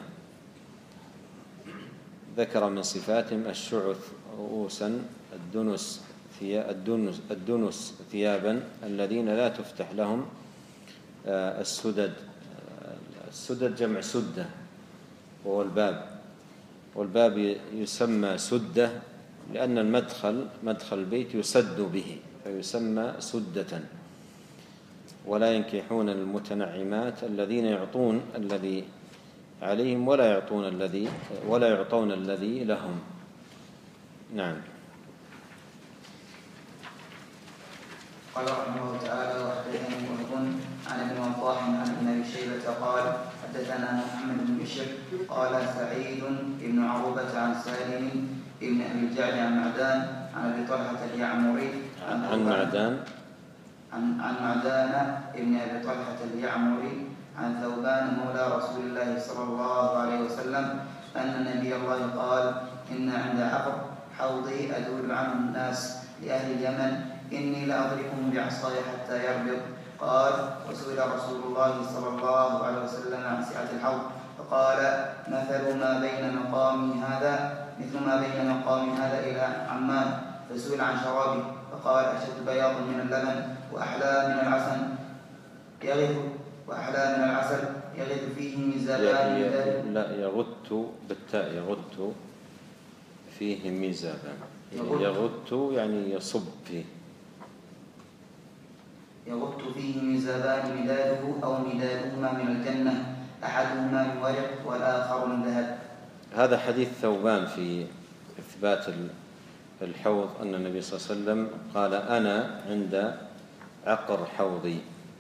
ذكر من صفاتهم الشعث رؤوسا، الدنس الدنس الدنس ثيابا، الذين لا تفتح لهم السدد. السدد جمع سدة وهو الباب، والباب يسمى سدة لأن المدخل مدخل البيت يسد به فيسمى سدة. ولا ينكحون المتنعمات الذين يعطون الذي عليهم ولا يعطون الذي ولا يعطون الذي لهم. نعم. قال رحمه الله تعالى وحدثني وهب عن ابن وضاح عن ابن ابي شيبه قال حدثنا محمد بن بشر قال سعيد بن عروبه عن سالم بن ابي الجعد عن معدان عن ابي طلحه اليعمري عن, عن معدان عن عن معدان ابن ابي طلحه اليعمري عن ثوبان مولى رسول الله صلى الله عليه وسلم ان نبي الله قال ان عند عقب حوضي ادول عنه الناس لاهل اليمن إني لأضربهم بعصاي حتى يربض. قال وسئل رسول الله صلى الله عليه وسلم عن سعة الحوض فقال مثل ما بين مقامي هذا مثل ما بين مقامي هذا إلى عمان. فسئل عن شرابه فقال أشد بياضا من اللبن وأحلى من العسل يغث وأحلى من العسل يغث فيه ميزابان. لا يغث بالتاء، يغث فيه ميزابان، يغث يعني يصب فيه، يغط فيه ميزابان مداده أو مدادهما من الجنة أحدهما من ورق والآخر من ذهب. هذا حديث ثوبان في إثبات الحوض أن النبي صلى الله عليه وسلم قال أنا عند عقر حوضي.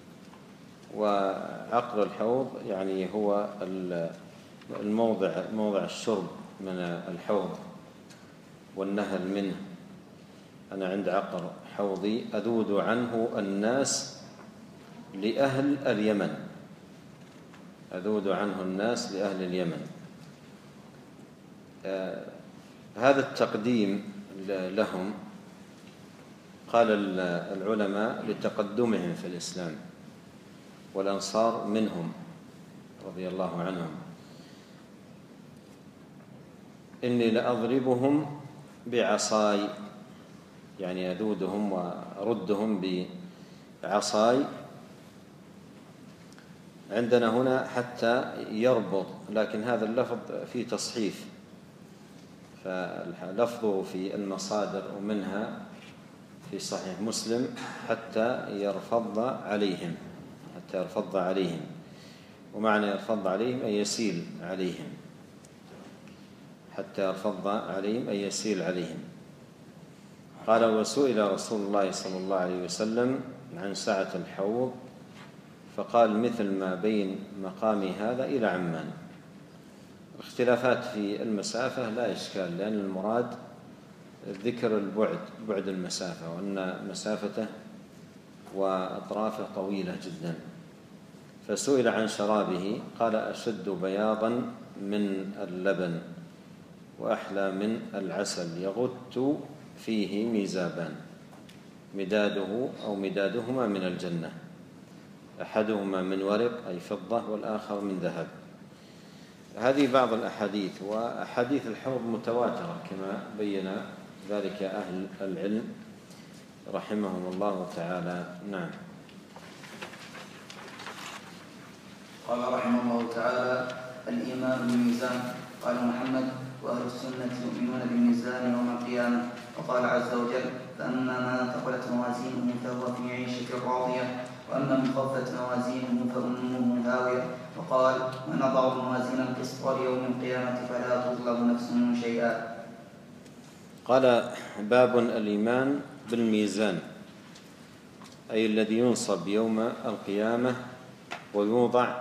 وعقر الحوض يعني هو الموضع موضع الشرب من الحوض والنهل منه. أنا عند عقر حوضي أذود عنه الناس لأهل اليمن، أذود عنه الناس لأهل اليمن. آه هذا التقديم لهم قال العلماء لتقدمهم في الإسلام، والأنصار منهم رضي الله عنهم. إني لأضربهم بعصاي يعني أذودهم وأردهم بعصاي. عندنا هنا حتى يربض، لكن هذا اللفظ فيه تصحيف، فلفظه في المصادر ومنها في صحيح مسلم حتى يرفض عليهم، حتى يرفض عليهم، ومعنى يرفض عليهم أي يسيل عليهم، حتى يرفض عليهم أي يسيل عليهم. قال: وسئل رسول الله صلى الله عليه وسلم عن سعة الحوض فقال: مثل ما بين مقامي هذا إلى عمان. اختلافات في المسافة لا إشكال، لأن المراد ذكر البعد، بعد المسافة، وأن مسافته وأطرافه طويلة جدا. فسئل عن شرابه قال: أشد بياضا من اللبن وأحلى من العسل، يغت فيه ميزابان، مداده أو مدادهما من الجنة، أحدهما من ورق أي فضة والآخر من ذهب. هذه بعض الأحاديث، وأحاديث الحوض متواترة كما بين ذلك أهل العلم رحمهم الله تعالى. نعم. قال رحمه الله تعالى: الإيمان بالميزان. قال محمد: وأهل السنة يؤمنون بالميزان يوم القيامة. وقال عز وجل: فأما من ثقلت موازينه فهو في عيشة راضية وأما من خفت موازينه فأمه هاوية. وقال: ونضع الموازين القسط ليوم القيامة فلا تظلم نفس شيئا. قال: باب الإيمان بالميزان، أي الذي ينصب يوم القيامة ويوضع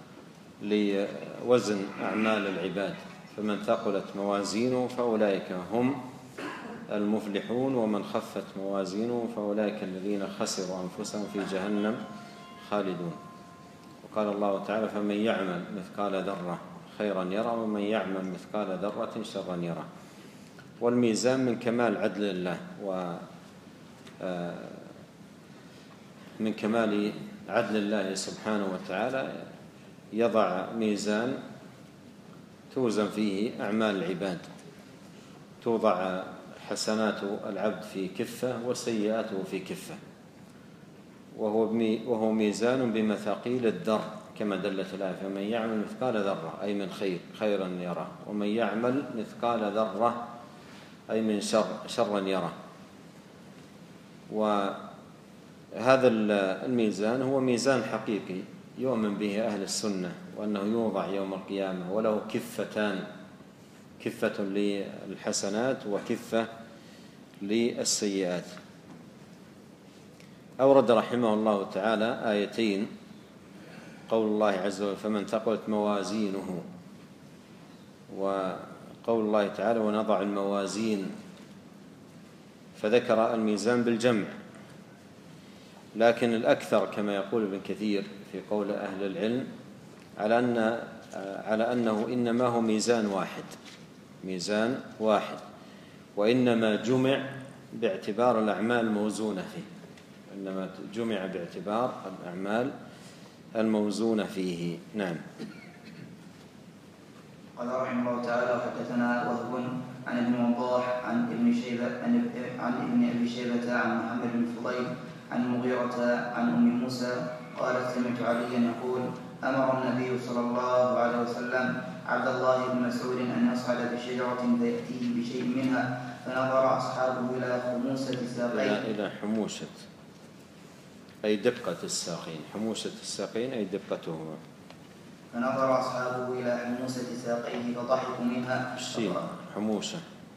لوزن أعمال العباد، فمن ثقلت موازينه فأولئك هم المفلحون ومن خفت موازينه فأولئك الذين خسروا أنفسهم في جهنم خالدون. وقال الله تعالى: فمن يعمل مثقال ذرة خيرا يرى ومن يعمل مثقال ذرة شرا يرى. والميزان من كمال عدل الله ومن كمال عدل الله سبحانه وتعالى، يضع ميزان توزن فيه أعمال العباد، توضع حسنات العبد في كفة وسيئاته في كفة، وهو ميزان بمثاقيل الذر كما دلت الآية: فمن يعمل مثقال ذرة أي من خير خيرا يرى ومن يعمل مثقال ذرة أي من شر شرا يرى. وهذا الميزان هو ميزان حقيقي يؤمن به أهل السنة، وأنه يوضع يوم القيامة وله كفتان، كفة للحسنات وكفة للسيئات. أورد رحمه الله تعالى آيتين: قول الله عز وجل: فمن ثقلت موازينه، وقول الله تعالى: ونضع الموازين، فذكر الميزان بالجمع، لكن الأكثر كما يقول ابن كثير في قول أهل العلم على أن على أنه إنما هو ميزان واحد، ميزان واحد، وإنما جمع باعتبار الأعمال الموزونة فيه، إنما جمع باعتبار الأعمال الموزونة فيه. نعم. قال رحمه الله تعالى: حدثنا وهب عن ابن وضاح عن ابن شيبة عن ابن أبي شيبة عن محمد بن فضيل عن المغيرة عن أم موسى قالت: سمعت عليا يقول: أمر النبي صلى الله عليه وسلم عبد الله بن مسعود أن يصعد بشجرة فيأتيه بشيء منها، فنظر أصحابه إلى خموسة ساقيه إلى حموشة أي دقة الساقين، حموشة الساقين أي دقتهما. فنظر أصحابه إلى حموسة ساقيه فضحكوا منها. بالشين حموشة.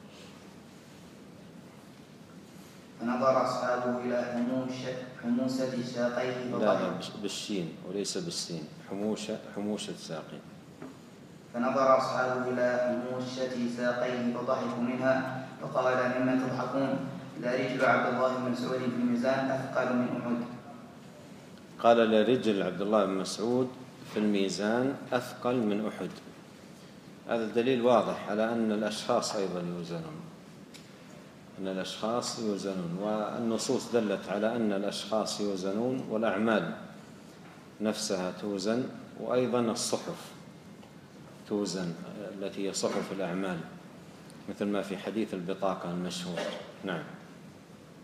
فنظر أصحابه إلى حموشة حموسة ساقيه فضحكوا. لا لا بالشين وليس بالسين، حموشة حموشة ساقين. فنظر أصحابه إلى حموشة ساقيه فضحكوا منها، فقال: مما تضحكون؟ لرجل عبد الله بن مسعود في الميزان أثقل من أحد. قال: لرجل عبد الله بن مسعود في الميزان أثقل من أحد. هذا دليل واضح على أن الأشخاص أيضا يوزنون، أن الأشخاص يوزنون، والنصوص دلت على أن الأشخاص يوزنون والأعمال نفسها توزن، وأيضا الصحف توزن التي هي صحف الأعمال، مثل ما في حديث البطاقة المشهور. نعم.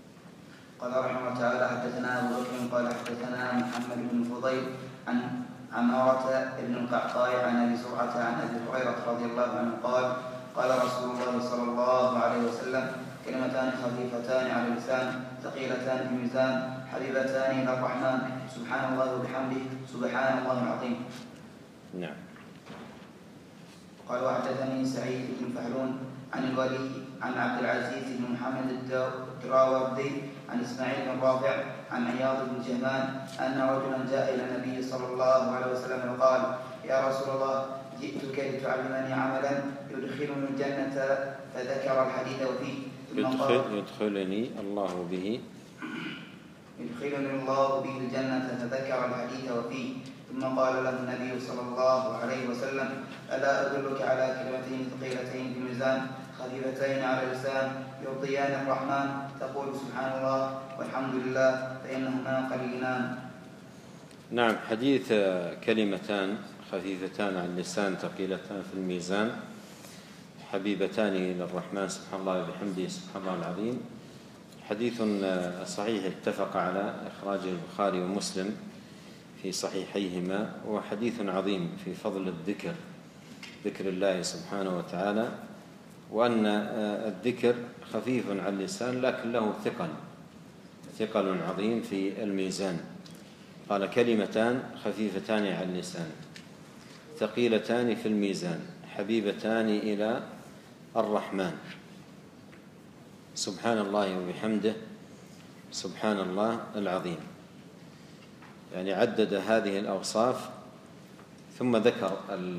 قال رحمه الله تعالى حدثنا أبو بكر قال حدثنا محمد بن فضيل عن عمارة بن القعقاع عن أبي زرعة عن أبي هريرة رضي الله عنه قال قال رسول الله صلى الله عليه وسلم كلمتان خفيفتان على اللسان ثقيلتان في الميزان حبيبتان إلى الرحمن سبحان الله وبحمده سبحان الله العظيم. نعم. قال وحدثني سعيد بن فهلون عن الولي عن عبد العزيز بن محمد الدراوردي عن إسماعيل بن رافع عن عياض بن جهمان أن رجلا جاء إلى النبي صلى الله عليه وسلم وقال يا رسول الله جئتك لتعلمني عملا يدخلني الجنة فذكر الحديث وفيه يدخل يدخلني الله به يدخلني الله به الجنة فذكر الحديث وفيه ثم قال له النبي صلى الله عليه وسلم ألا أدلك على كلمتين ثقيلتين في الميزان خفيفتين على اللسان يرضيان الرحمن تقول سبحان الله والحمد لله فإنهما قليلان. نعم. حديث كلمتان خفيفتان على اللسان ثقيلتان في الميزان حبيبتان إلى الرحمن سبحان الله وبحمده سبحان الله العظيم حديث صحيح اتفق على إخراجه البخاري ومسلم في صحيحيهما، وحديث عظيم في فضل الذكر ذكر الله سبحانه وتعالى، وأن الذكر خفيف على اللسان لكن له ثقل ثقل عظيم في الميزان. قال كلمتان خفيفتان على اللسان ثقيلتان في الميزان حبيبتان إلى الرحمن سبحان الله وبحمده سبحان الله العظيم. يعني عدد هذه الأوصاف ثم ذكر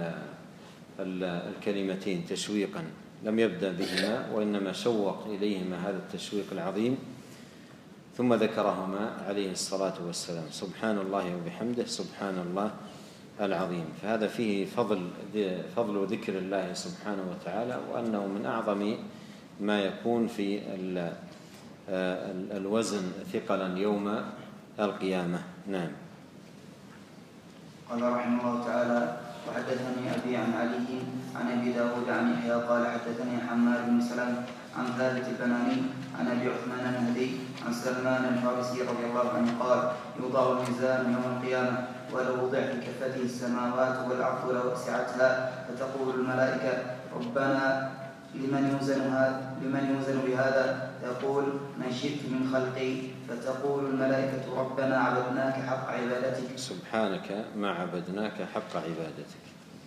الكلمتين تشويقا، لم يبدأ بهما وإنما شوق إليهما هذا التشويق العظيم ثم ذكرهما عليه الصلاة والسلام سبحان الله وبحمده سبحان الله العظيم. فهذا فيه فضل فضل ذكر الله سبحانه وتعالى، وأنه من أعظم ما يكون في الوزن ثقلا يوم القيامة. نعم. قال رحمه الله تعالى وحدثني أبي عن علي عن أبي داود عن يحيى قال حدثني حماد بن سلمة عن ثابت البناني عن أبي عثمان النهدي عن سلمان الفارسي رضي الله عنه قال يوضع الميزان يوم القيامة ولو وضع في كفته السماوات والأرض لوسعتها فتقول الملائكة ربنا لمن يوزن هذا لمن يوزن بهذا يقول من شئت من خلقي فتقول الملائكة ربنا عبدناك حق عبادتك سبحانك ما عبدناك حق عبادتك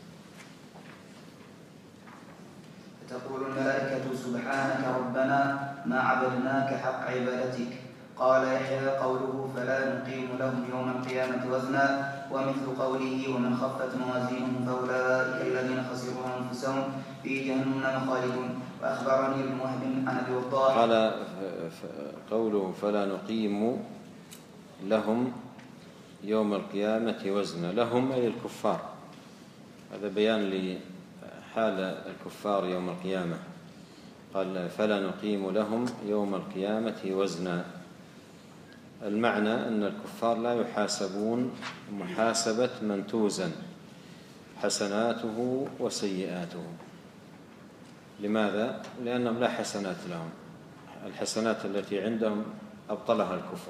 فتقول الملائكة سبحانك ربنا ما عبدناك حق عبادتك. قال يحيى قوله فلا نقيم لهم يوم القيامة وزنا ومثل قوله ومن خفت موازينهم فأولئك الذين خسروا أنفسهم في جهنم خالدون. وأخبرني ابن وهب عن أبي وضاح قال قوله فلا نقيم لهم يوم القيامة وزنا، لهم أي الكفار، هذا بيان لحال الكفار يوم القيامة. قال فلا نقيم لهم يوم القيامة وزنا، المعنى أن الكفار لا يحاسبون محاسبة من توزن حسناته وسيئاته. لماذا؟ لأنهم لا حسنات لهم، الحسنات التي عندهم أبطلها الكفر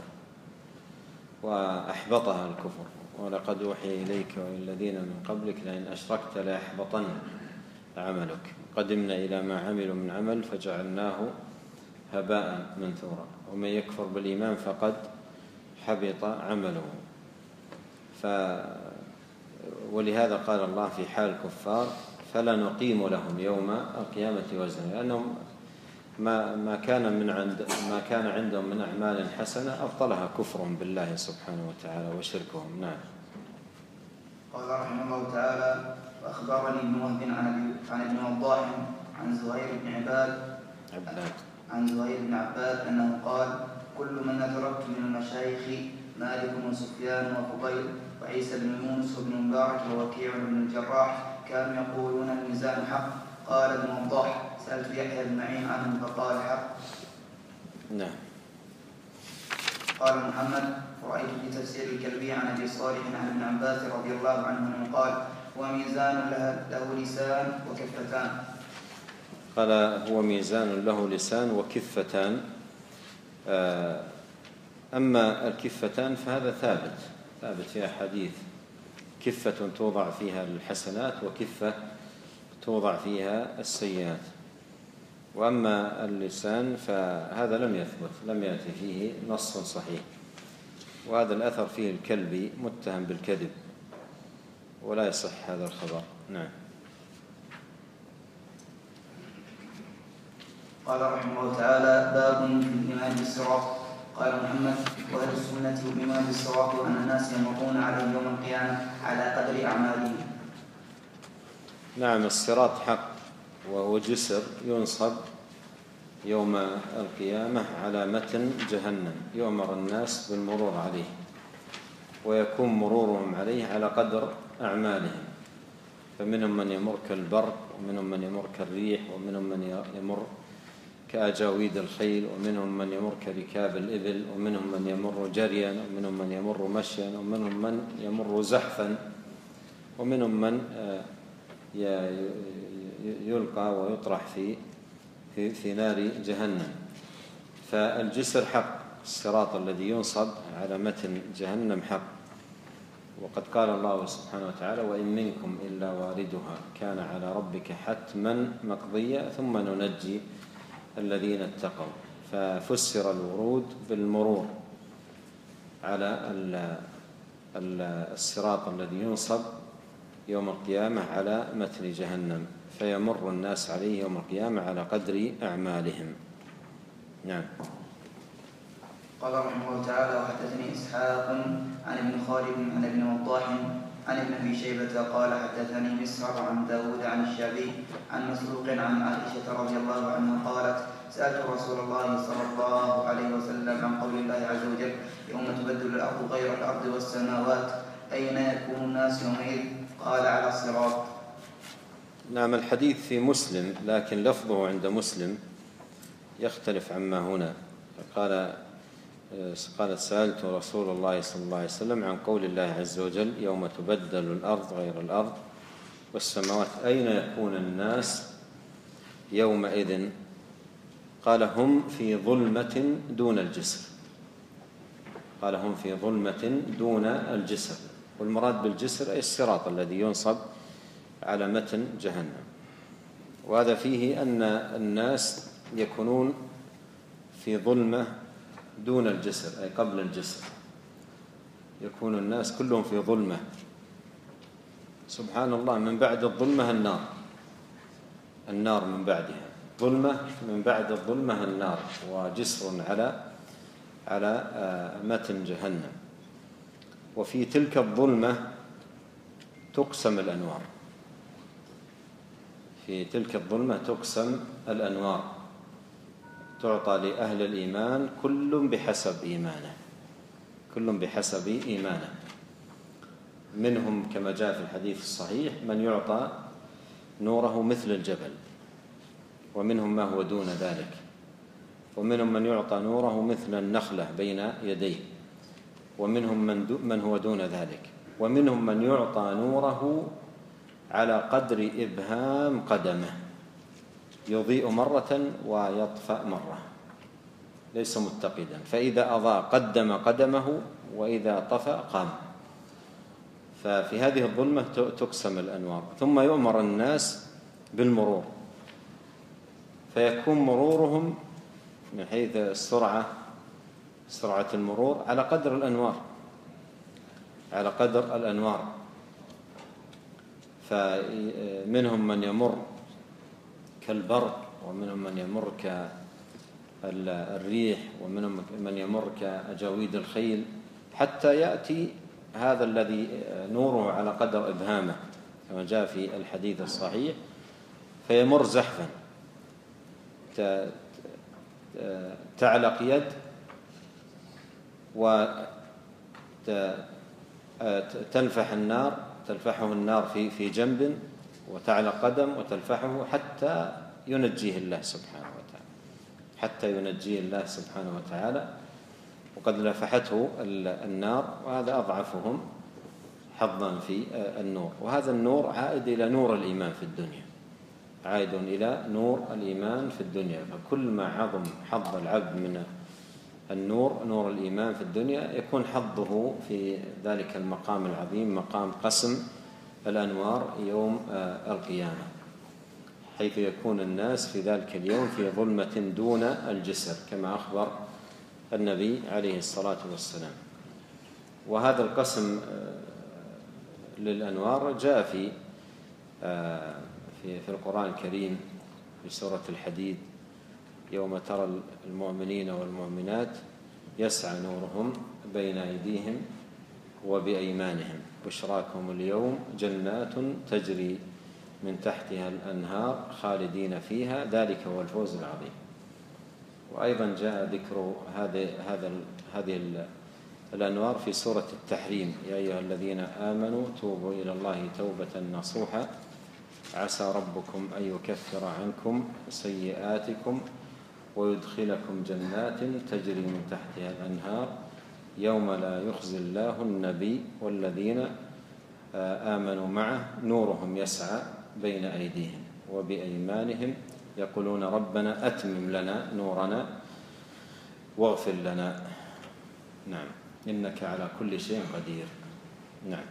وأحبطها الكفر. ولقد أوحي إليك وإلى الذين من قبلك لئن أشركت ليحبطن عملك قدمنا إلى ما عملوا من عمل فجعلناه هباء منثورا ومن يكفر بالإيمان فقد حبط عمله. ف ولهذا قال الله في حال الكفار فلا نقيم لهم يوم القيامة وزنا، لأنهم ما ما كان من عند ما كان عندهم من أعمال حسنة أبطلها كفرهم بالله سبحانه وتعالى وشركهم. نعم. قال رحمه الله تعالى وأخبرني ابن وهب عن عن ابن وضاح عن زهير بن عباد عباد عن زهير بن عباد أنه قال كل من أدركت من المشايخ مالك وسفيان وفضيل وعيسى بن يونس وابن مبارك ووكيع بن الجراح كانوا يقولون الميزان حق. قال ابن وضاح سألت يحيى بن معين عنه فقال حق. نعم. قال محمد رأيت في تفسير الكلبي عن أبي صالح عن ابن عباس رضي الله عنه قال هو ميزان له لسان وكفتان. قال هو ميزان له لسان وكفتان. آه أما الكفتان فهذا ثابت ثابت في أحاديث، كفة توضع فيها الحسنات وكفة توضع فيها السيئات. وأما اللسان فهذا لم يثبت، لم يأتي فيه نص صحيح، وهذا الأثر فيه الكلبي متهم بالكذب ولا يصح هذا الخبر. نعم. قال رحمه الله تعالى: باب في الإيمان بالصراط. قال محمد: وأهل السنة بالإيمان بالصراط وأن الناس يمرون عليه يوم القيامة على قدر أعمالهم. نعم، الصراط حق، وهو جسر ينصب يوم القيامة على متن جهنم، يؤمر الناس بالمرور عليه، ويكون مرورهم عليه على قدر أعمالهم، فمنهم من يمر كالبرق، ومنهم من يمر كالريح، ومنهم من يمر كأجاويد الخيل، ومنهم من يمر كركاب الإبل، ومنهم من يمر جريا، ومنهم من يمر مشيا، ومنهم من يمر زحفا، ومنهم من يلقى ويطرح في في في نار جهنم. فالجسر حق، الصراط الذي ينصب على متن جهنم حق. وقد قال الله سبحانه وتعالى: وإن منكم إلا واردها كان على ربك حتما مقضيا ثم ننجي الذين اتقوا. ففسر الورود بالمرور على الصراط الذي ينصب يوم القيامة على متن جهنم، فيمر الناس عليه يوم القيامة على قدر أعمالهم. نعم. قال رحمه الله تعالى: وحدثني إسحاق عن ابن خالد عن ابن وضاح عن ابن أبي شيبة قال حدثني مسعر عن داود عن الشعبي عن مسروق عن عائشة رضي الله عنها قالت: سألت رسول الله صلى الله عليه وسلم عن قول الله عز وجل: يوم تبدل الأرض غير الأرض والسماوات أين يكون الناس يومئذ؟ قال: على الصراط. نعم، الحديث في مسلم، لكن لفظه عند مسلم يختلف عما هنا. قال قالت: سألت رسول الله صلى الله عليه وسلم عن قول الله عز وجل: يوم تبدل الأرض غير الأرض والسماوات أين يكون الناس يومئذ؟ قال: هم في ظلمة دون الجسر. قال: هم في ظلمة دون الجسر، والمراد بالجسر أي الصراط الذي ينصب على متن جهنم. وهذا فيه أن الناس يكونون في ظلمة دون الجسر أي قبل الجسر، يكون الناس كلهم في ظلمة. سبحان الله، من بعد الظلمة النار، النار من بعدها ظلمة، من بعد الظلمة النار، وجسر على على متن جهنم. وفي تلك الظلمة تقسم الأنوار، في تلك الظلمة تقسم الأنوار، تعطى لأهل الإيمان كل بحسب إيمانه، كل بحسب إيمانه. منهم كما جاء في الحديث الصحيح من يعطى نوره مثل الجبل، ومنهم ما هو دون ذلك، ومنهم من يعطى نوره مثل النخلة بين يديه، ومنهم من, من هو دون ذلك، ومنهم من يعطى نوره على قدر إبهام قدمه، يضيء مرة ويطفأ مرة، ليس متقدا، فإذا أضاء قدم قدمه، وإذا طفأ قام. ففي هذه الظلمة تقسم الأنوار. ثم يؤمر الناس بالمرور، فيكون مرورهم من حيث السرعة، سرعة المرور على قدر الأنوار، على قدر الأنوار. فمنهم من يمر كالبرق، ومنهم من يمر كالريح، ومنهم من يمر كأجاويد الخيل، حتى يأتي هذا الذي نوره على قدر إبهامه كما جاء في الحديث الصحيح، فيمر زحفا، تعلق يد وتلفح النار، تلفحه النار في في جنب، وتعلق قدم وتلفحه حتى ينجيه الله سبحانه وتعالى، حتى ينجيه الله سبحانه وتعالى. وقد لفحته النار، وهذا أضعفهم حظا في النور. وهذا النور عائد إلى نور الإيمان في الدنيا، عائد إلى نور الإيمان في الدنيا. فكل ما عظم حظ العبد من النور نور الإيمان في الدنيا، يكون حظه في ذلك المقام العظيم مقام قسم الأنوار يوم القيامة، حيث يكون الناس في ذلك اليوم في ظلمة دون الجسر كما أخبر النبي عليه الصلاة والسلام. وهذا القسم للأنوار جاء في في القرآن الكريم في سورة الحديد: يوم ترى المؤمنين والمؤمنات يسعى نورهم بين أيديهم وبأيمانهم بشراكم اليوم جنات تجري من تحتها الأنهار خالدين فيها ذلك هو الفوز العظيم. وأيضا جاء ذكر هذه هذا هذه الأنوار في سورة التحريم: يا أيها الذين آمنوا توبوا إلى الله توبة نصوحا عسى ربكم أن يكفر عنكم سيئاتكم ويدخلكم جنات تجري من تحتها الأنهار يوم لا يخزي الله النبي والذين آمنوا معه نورهم يسعى بين أيديهم وبأيمانهم يقولون ربنا أتمم لنا نورنا واغفر لنا. نعم، إنك على كل شيء قدير. نعم.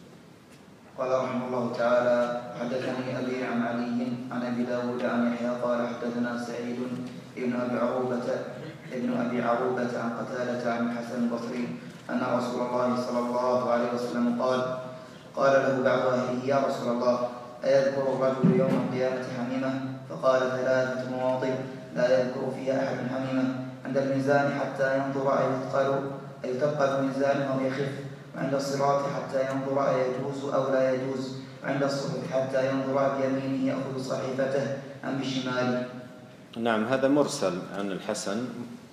قال رحمه الله تعالى: حدثني أبي عن علي عن أبي داود عن يحيى قال حدثنا سعيد ابن أبي عروبة ابن أبي عروبة عن قتادة عن الحسن البصري أن رسول الله صلى الله عليه وسلم قال: قال له بعض أهله: يا رسول الله، أيذكر الرجل يوم القيامة حميمة؟ فقال: ثلاثة مواطن لا يذكر فيها أحد حميمة: عند الميزان حتى ينظر أيثقل أيثقل الميزان أو يخف، وعند الصراط حتى ينظر أيجوز أو لا يجوز، وعند الصحف حتى ينظر بيمينه يأخذ صحيفته أم بشماله. نعم، هذا مرسل عن الحسن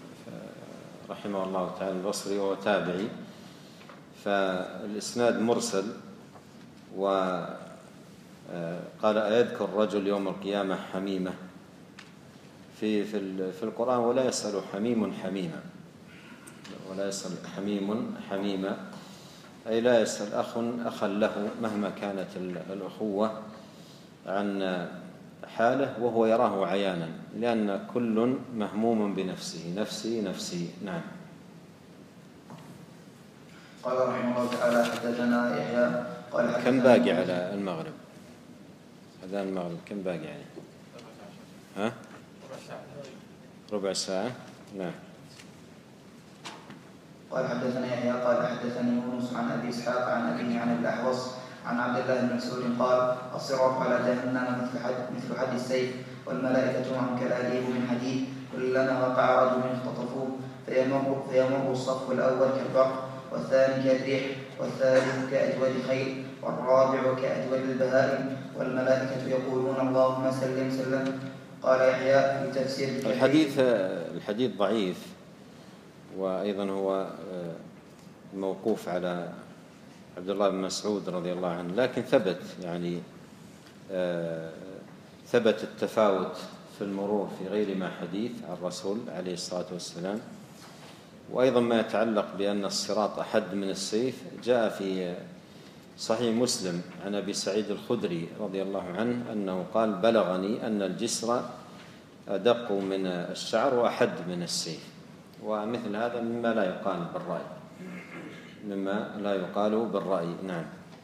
رحمه الله تعالى البصري وهو تابعي، فالإسناد مرسل. وقال: أيذكر الرجل يوم القيامة حميمة في في في القرآن ولا يسأل حميم حميمة، ولا يسأل حميم حميمة، أي لا يسأل أخ أخا له مهما كانت الأخوة عن حاله وهو يراه عيانا، لأن كل مهموم بنفسه، نفسي نفسي. نعم. قال رحمه الله تعالى: حدثنا يحيى قال حدثنا كم باقي على المغرب؟ أذان المغرب كم باقي يعني؟ ها؟ ربع ساعة. نعم. قال حدثنا يحيى قال حدثني يونس عن أبي إسحاق عن أبيه عن الأحوص عن عبد الله بن مسعود قال: الصراط على جهنم مثل حد مثل حد السيف، والملائكة معهم كالآليب من حديد، كلما وقع رجل اختطفوه فيمر فيمر الصف الأول كالبرق، والثاني كالريح، والثالث كأجود خيل، والرابع كأجود البهائم، والملائكة يقولون اللهم سلم سلم. قال يحيى في تفسير الحديث الحديث ضعيف، وأيضا هو موقوف على عبد الله بن مسعود رضي الله عنه، لكن ثبت يعني ثبت التفاوت في المرور في غير ما حديث عن الرسول عليه الصلاة والسلام. وأيضا ما يتعلق بأن الصراط أحد من السيف جاء في صحيح مسلم عن أبي سعيد الخدري رضي الله عنه أنه قال: بلغني أن الجسر أدق من الشعر وأحد من السيف. ومثل هذا مما لا يقال بالرأي مما لا يقال بالرأي. نعم.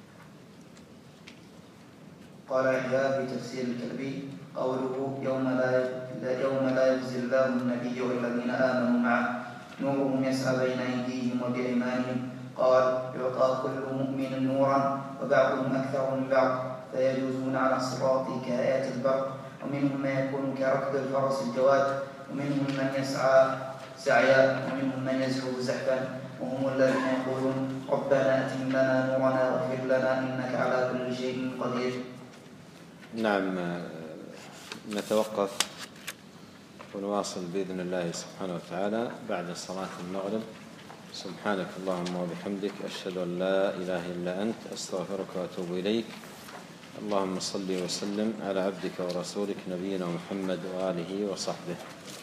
قال يحيى في تفسير الكلبي قوله: يوم لا يوم لا يخزي الله النبي والذين آمنوا معه نورهم يسعى بين أيديهم وبأيمانهم. قال: يعطى كل مؤمن نورا وبعضهم أكثر من بعض فيجوزون على الصراط كآيات البرق، ومنهم من يكون كركض الفرس الجواد، ومنهم من يسعى سعيا، ومنهم من يزحف زحفا، وهم الذين يقولون ربنا أتم لنا نورنا واغفر لنا إنك على كل شيء قدير. نعم، نتوقف ونواصل بإذن الله سبحانه وتعالى بعد صلاة المغرب. سبحانك اللهم وبحمدك، أشهد أن لا إله إلا أنت، أستغفرك وأتوب إليك. اللهم صل وسلم على عبدك ورسولك نبينا محمد وآله وصحبه.